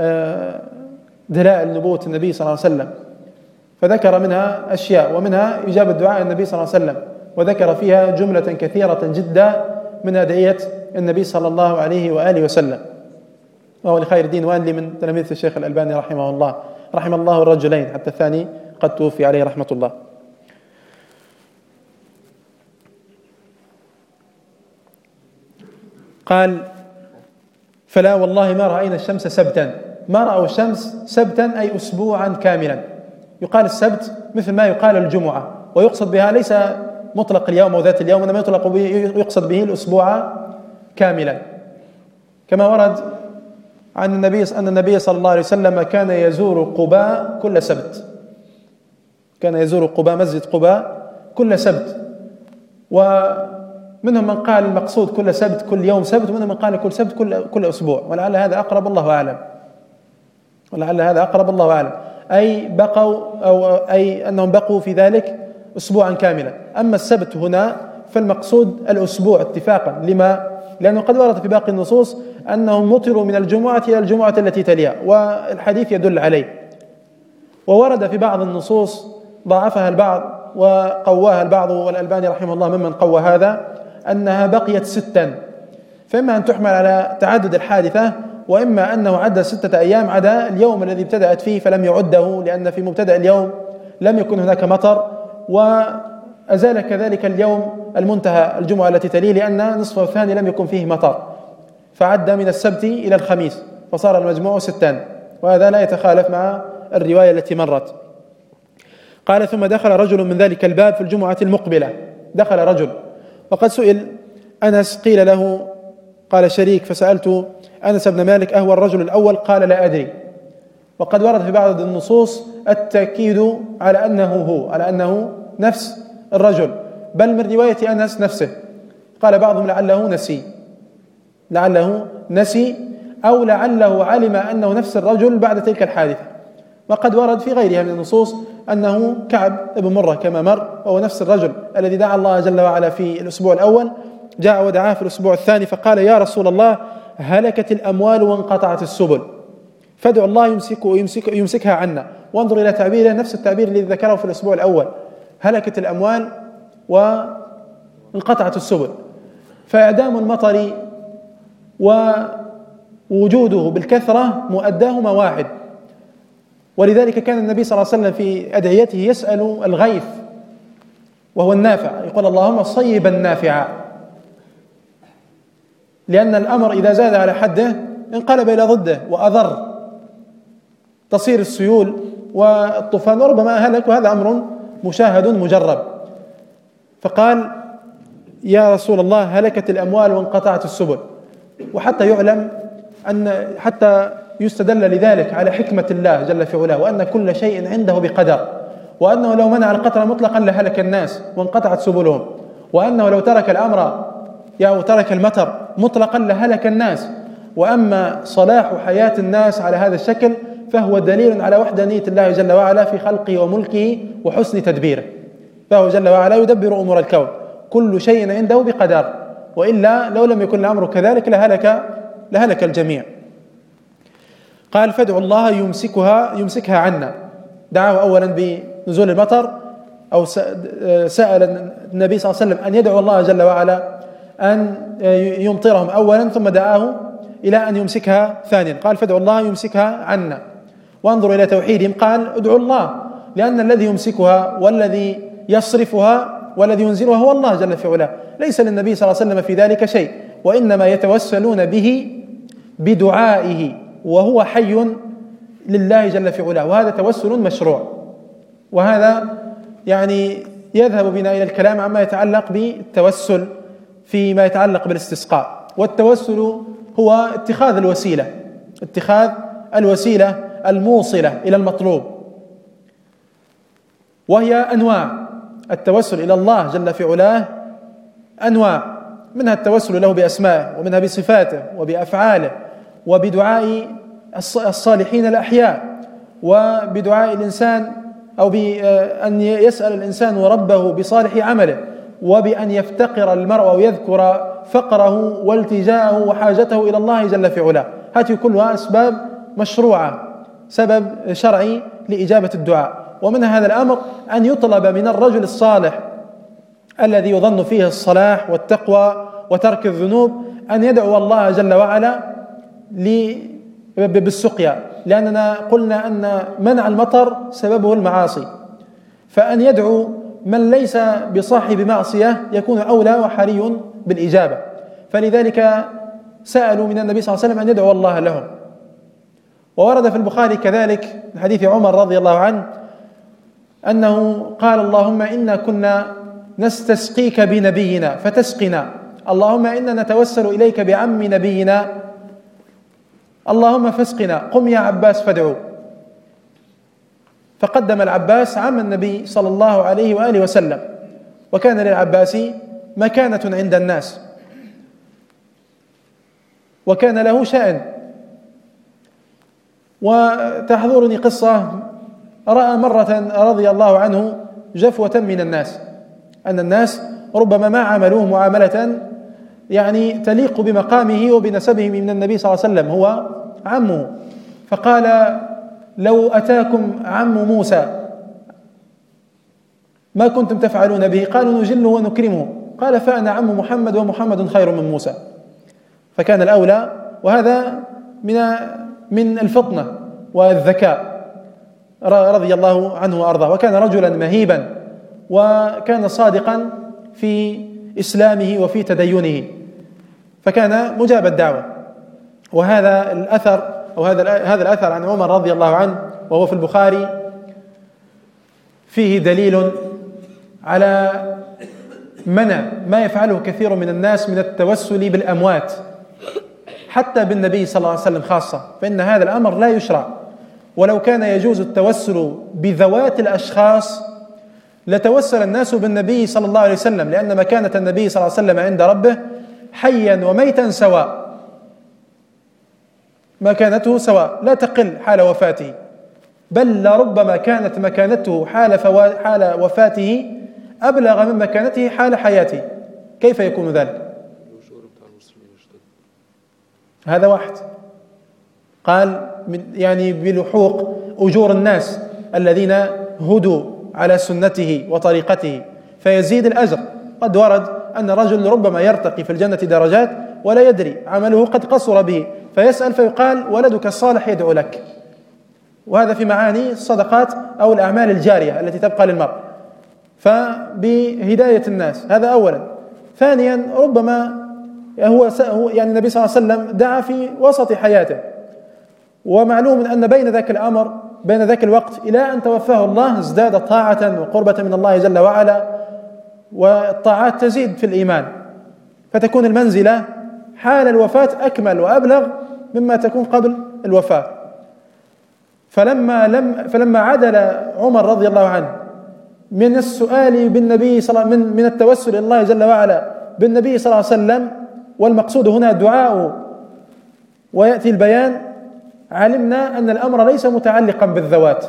دلائل نبوة النبي صلى الله عليه وسلم، فذكر منها أشياء، ومنها إجابة دعاء النبي صلى الله عليه وسلم، وذكر فيها جملة كثيرة جدا من أدعية النبي صلى الله عليه وآله وسلم. وهو لخير الدين وأنلي من تلاميذ الشيخ الألباني رحمه الله، رحم الله الرجلين حتى الثاني قد توفي عليه رحمة الله. قال فلا والله ما رأينا الشمس سبتا، ما رأوا الشمس سبتا أي أسبوعا كاملا. يقال السبت مثل ما يقال الجمعة، ويقصد بها ليس مطلق اليوم أو ذات اليوم، إنما يطلق به يقصد به الأسبوع كاملا، كما ورد عن النبي أن النبي صلى الله عليه وسلم كان يزور قباء كل سبت، كان يزور قباء مسجد قباء كل سبت، ومنهم من قال المقصود كل سبت كل يوم سبت، ومنهم من قال كل سبت كل كل أسبوع، ولعل هذا أقرب الله أعلم، ولعل هذا أقرب الله أعلم، أي بقوا أو أي أنهم بقوا في ذلك أسبوعا كاملا. أما السبت هنا فالمقصود الأسبوع اتفاقا، لما؟ لأنه قد ورد في باقي النصوص أنهم مطروا من الجمعة إلى الجمعة التي تليها، والحديث يدل عليه. وورد في بعض النصوص ضعفها البعض وقواها البعض، والألباني رحمه الله ممن قوى هذا، أنها بقيت ستا، فإما أن تحمل على تعدد الحادثة، وإما أنه عد ستة أيام عدا اليوم الذي ابتدأت فيه فلم يعده، لأن في مبتدأ اليوم لم يكن هناك مطر، وأزال كذلك اليوم المنتهى الجمعة التي تليه لأن نصفه الثاني لم يكن فيه مطر، فعد من السبت إلى الخميس فصار المجموع ستان، وهذا لا يتخالف مع الرواية التي مرت. قال ثم دخل رجل من ذلك الباب في الجمعة المقبلة، دخل رجل، وقد سئل أنس قيل له، قال شريك فسألت أنس بن مالك أهو الرجل الأول؟ قال لا أدري. وقد ورد في بعض النصوص التأكيد على أنه هو، على أنه نفس الرجل، بل من رواية أنس نفسه. قال بعضهم لعله نسي، لعله نسي أو لعله علم أنه نفس الرجل بعد تلك الحادثة. وقد ورد في غيرها من النصوص أنه كعب بن مرة كما مر، وهو نفس الرجل الذي دعا الله جل وعلا في الأسبوع الأول، جاء ودعاه في الأسبوع الثاني فقال يا رسول الله هلكت الأموال وانقطعت السبل، فادعوا الله يمسك يمسك يمسكها عنا. وانظر إلى تعبيره نفس التعبير الذي ذكره في الأسبوع الأول، هلكت الأموال وانقطعت السبل. فإعدام المطر ووجوده بالكثرة مؤداهما واحد، ولذلك كان النبي صلى الله عليه وسلم في أدعيته يسأل الغيث وهو النافع، يقول اللهم صيبا نافعا، لأن الأمر إذا زاد على حده انقلب إلى ضده وأضر، تصير السيول والطوفان وربما هلك، وهذا أمر مشاهد مجرب. فقال يا رسول الله هلكت الأموال وانقطعت السبل، وحتى يعلم أن حتى يستدل لذلك على حكمة الله جل في علاه، وأن كل شيء عنده بقدر، وأنه لو منع القطر مطلقا لهلك الناس وانقطعت سبلهم، وأنه لو ترك الأمر أو ترك المطر مطلقا لهلك الناس. وأما صلاح حياة الناس على هذا الشكل فهو دليل على وحدانية الله جل وعلا في خلقه وملكه وحسن تدبيره، فهو جل وعلا يدبر أمور الكون، كل شيء عنده بقدر، وإلا لو لم يكن الأمر كذلك لهلك لهلك الجميع. قال فادعوا الله يمسكها يمسكها عنا، دعاه أولا بنزول المطر، أو سأل النبي صلى الله عليه وسلم أن يدعو الله جل وعلا أن يمطرهم أولا، ثم دعاه إلى أن يمسكها ثانيا، قال فادعوا الله يمسكها عنا. وانظروا إلى توحيدهم، قال ادعوا الله، لأن الذي يمسكها والذي يصرفها والذي ينزلها هو الله جل في علاه، ليس للنبي صلى الله عليه وسلم في ذلك شيء، وإنما يتوسلون به بدعائه وهو حي لله جل في علاه، وهذا توسل مشروع. وهذا يعني يذهب بنا إلى الكلام عما يتعلق بالتوسل فيما يتعلق بالاستسقاء. والتوسل هو اتخاذ الوسيلة، اتخاذ الوسيلة الموصلة إلى المطلوب، وهي أنواع. التوسل إلى الله جل في علاه أنواع، منها التوسل له بأسمائه، ومنها بصفاته وبأفعاله، وبدعاء الصالحين الأحياء، وبدعاء الإنسان أو بأن يسأل الإنسان ربه بصالح عمله، وبأن يفتقر المرء أو يذكر فقره والتجاءه وحاجته إلى الله جل في علاه. هذه كلها أسباب مشروعة، سبب شرعي لإجابة الدعاء. ومن هذا الأمر أن يطلب من الرجل الصالح الذي يظن فيه الصلاح والتقوى وترك الذنوب أن يدعو الله جل وعلا بالسقيا، لأننا قلنا أن منع المطر سببه المعاصي، فأن يدعو من ليس بصاحب معصية يكون أولى وحري بالإجابة. فلذلك سألوا من النبي صلى الله عليه وسلم أن يدعو الله لهم. وورد في البخاري كذلك من حديث عمر رضي الله عنه أنه قال اللهم إنا كنا نستسقيك بنبينا فتسقنا، اللهم إنا نتوسل إليك بعم نبينا، اللهم فاسقنا، قم يا عباس فادعو. فقدم العباس عم النبي صلى الله عليه وآله وسلم، وكان للعباس مكانة عند الناس وكان له شأن. وتحضرني قصة، رأى مرة رضي الله عنه جفوة من الناس، أن الناس ربما ما عاملوه معاملة يعني تليق بمقامه وبنسبه من النبي صلى الله عليه وسلم، هو عمه. فقال: لو أتاكم عم موسى ما كنتم تفعلون به؟ قالوا: نجله ونكرمه. قال: فأنا عم محمد ومحمد خير من موسى. فكان الأولى، وهذا من من الفطنة والذكاء رضي الله عنه وأرضاه، وكان رجلا مهيبا، وكان صادقا في إسلامه وفي تدينه، فكان مجاب الدعوة. وهذا الأثر أو هذا هذا الأثر عن عمر رضي الله عنه وهو في البخاري فيه دليل على منع ما يفعله كثير من الناس من التوسل بالأموات، حتى بالنبي صلى الله عليه وسلم خاصة، فإن هذا الأمر لا يشرع. ولو كان يجوز التوسل بذوات الأشخاص لتوسل الناس بالنبي صلى الله عليه وسلم، لأن مكانة النبي صلى الله عليه وسلم عند ربه حيا وميتا سواء، مكانته سواء لا تقل حال وفاته، بل لربما كانت مكانته حال, فوا... حال وفاته أبلغ من مكانته حال حياته. كيف يكون ذلك؟ هذا واحد قال يعني بلحوق أجور الناس الذين هدوا على سنته وطريقته فيزيد الأجر. قد ورد أن رجل ربما يرتقي في الجنة درجات ولا يدري، عمله قد قصر به، فيسأل فيقال: ولدك الصالح يدعو لك. وهذا في معاني الصدقات أو الأعمال الجارية التي تبقى للمرء، فبهداية الناس. هذا أولا. ثانيا، ربما هو يعني النبي صلى الله عليه وسلم دعا في وسط حياته، ومعلوم أن بين ذاك الأمر بين ذاك الوقت إلى أن توفاه الله ازداد طاعة وقربة من الله جل وعلا، والطاعات تزيد في الإيمان، فتكون المنزلة حال الوفاة أكمل وأبلغ مما تكون قبل الوفاة. فلما لم فلما عدل عمر رضي الله عنه من السؤال بالنبي صلى الله عليه وسلم، من التوسل إلى الله جل وعلا بالنبي صلى الله عليه وسلم، والمقصود هنا دعاء ويأتي البيان، علمنا أن الأمر ليس متعلقا بالذوات،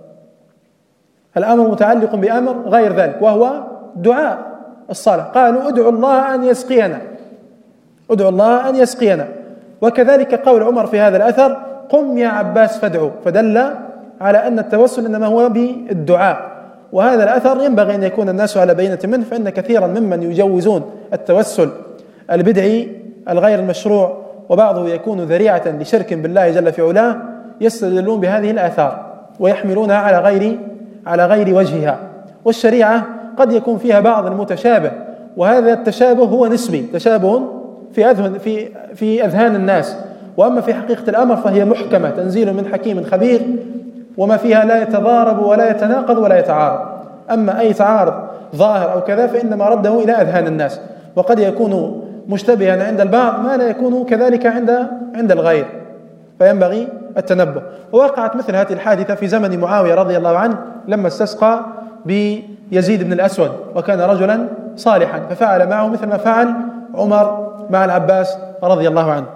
الأمر متعلق بأمر غير ذلك، وهو دعاء الصالح. قالوا: ادعوا الله أن يسقينا، ادعوا الله أن يسقينا. وكذلك قول عمر في هذا الأثر: قم يا عباس فادعو، فدل على أن التوسل إنما هو بالدعاء. وهذا الأثر ينبغي أن يكون الناس على بينة منه، فإن كثيرا ممن يجوزون التوسل البدعي الغير المشروع، وبعضه يكون ذريعة لشرك بالله جل في علاه، يستدلون بهذه الآثار ويحملونها على غير على غير وجهها. والشريعة قد يكون فيها بعض المتشابه، وهذا التشابه هو نسبي، تشابه في أذهان في في أذهان الناس، وأما في حقيقة الأمر فهي محكمة تنزيل من حكيم خبير، وما فيها لا يتضارب ولا يتناقض ولا يتعارض. أما أي تعارض ظاهر أو كذا فإنما رده إلى أذهان الناس، وقد يكون مشتبها عند البعض ما لا يكون كذلك عند عند الغير، فينبغي التنبه. ووقعت مثل هذه الحادثة في زمن معاوية رضي الله عنه لما استسقى بيزيد بن الأسود، وكان رجلا صالحا، ففعل معه مثل ما فعل عمر مع العباس رضي الله عنه.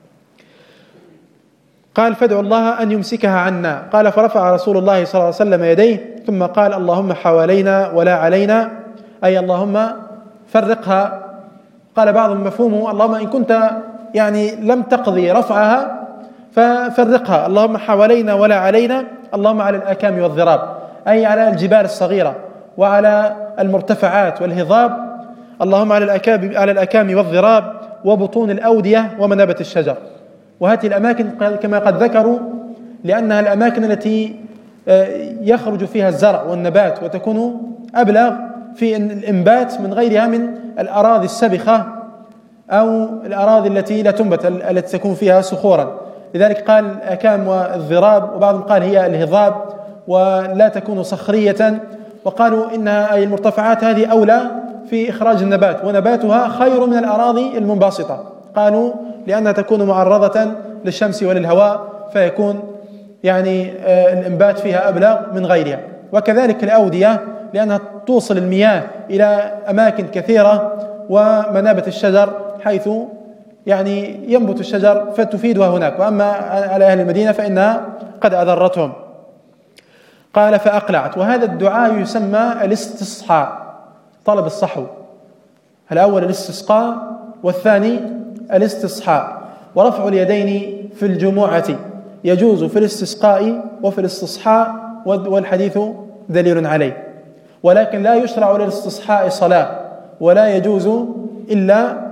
قال: فادعوا الله أن يمسكها عنا. قال: فرفع رسول الله صلى الله عليه وسلم يديه ثم قال: اللهم حوالينا ولا علينا، أي اللهم فرقها. قال بعضهم مفهومه: اللهم إن كنت يعني لم تقضي رفعها ففرقها، اللهم حوالينا ولا علينا، اللهم على الأكام والضراب، أي على الجبال الصغيرة وعلى المرتفعات والهضاب، اللهم على الأكام على الأكام والضراب وبطون الأودية ومنابت الشجر. وهذه الأماكن كما قد ذكروا لأنها الأماكن التي يخرج فيها الزرع والنبات، وتكون أبلغ في الإنبات من غيرها من الأراضي السبخة أو الأراضي التي لا تنبت التي تكون فيها صخورا. لذلك قال الأكام والضراب، وبعضهم قال هي الهضاب ولا تكون صخرية، وقالوا إنها أي المرتفعات هذه أولى في إخراج النبات، ونباتها خير من الأراضي المنبسطة. قالوا لأنها تكون معرضة للشمس وللهواء، فيكون يعني الإنبات فيها أبلغ من غيرها. وكذلك الأودية لأنها توصل المياه إلى أماكن كثيرة ومنابت الشجر، حيث يعني ينبت الشجر فتفيدها هناك، وأما على أهل المدينة فإنها قد أضرتهم. قال فأقلعت. وهذا الدعاء يسمى الاستصحاء، طلب الصحو. الأول الاستسقاء والثاني الاستصحاء. ورفع اليدين في الجمعة يجوز في الاستسقاء وفي الاستصحاء، والحديث دليل عليه. ولكن لا يشرع للاستصحاء صلاة، ولا يجوز إلا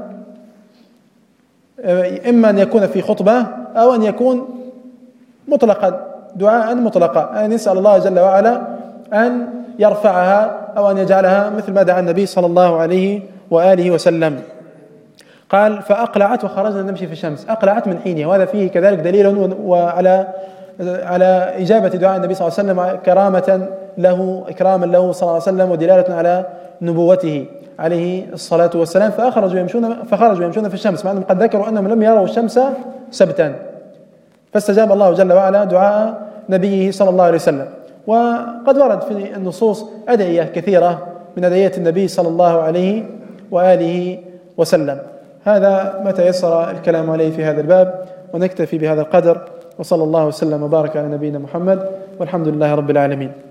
إما أن يكون في خطبة أو أن يكون مطلقا، دعاء مطلقا، أن يسأل الله جل وعلا أن يرفعها أو أن يجعلها مثل ما دعا النبي صلى الله عليه وآله وسلم. قال فأقلعت وخرجنا نمشي في الشمس. أقلعت من حينها، وهذا فيه كذلك دليل وعلى على إجابة دعاء النبي صلى الله عليه وسلم، كرامة له إكراما له صلى الله عليه وسلم، ودلالة على نبوته عليه الصلاة والسلام. فأخرجوا يمشون فخرجوا يمشون في الشمس، مع أنهم قد ذكروا أنهم لم يروا الشمس سبتا، فاستجاب الله جل وعلا دعاء نبيه صلى الله عليه وسلم. وقد ورد في النصوص أدعية كثيرة من أدعية النبي صلى الله عليه وآله وسلم. هذا ما تيسر الكلام عليه في هذا الباب، ونكتفي بهذا القدر، وصلى الله وسلم وبارك على نبينا محمد، والحمد لله رب العالمين.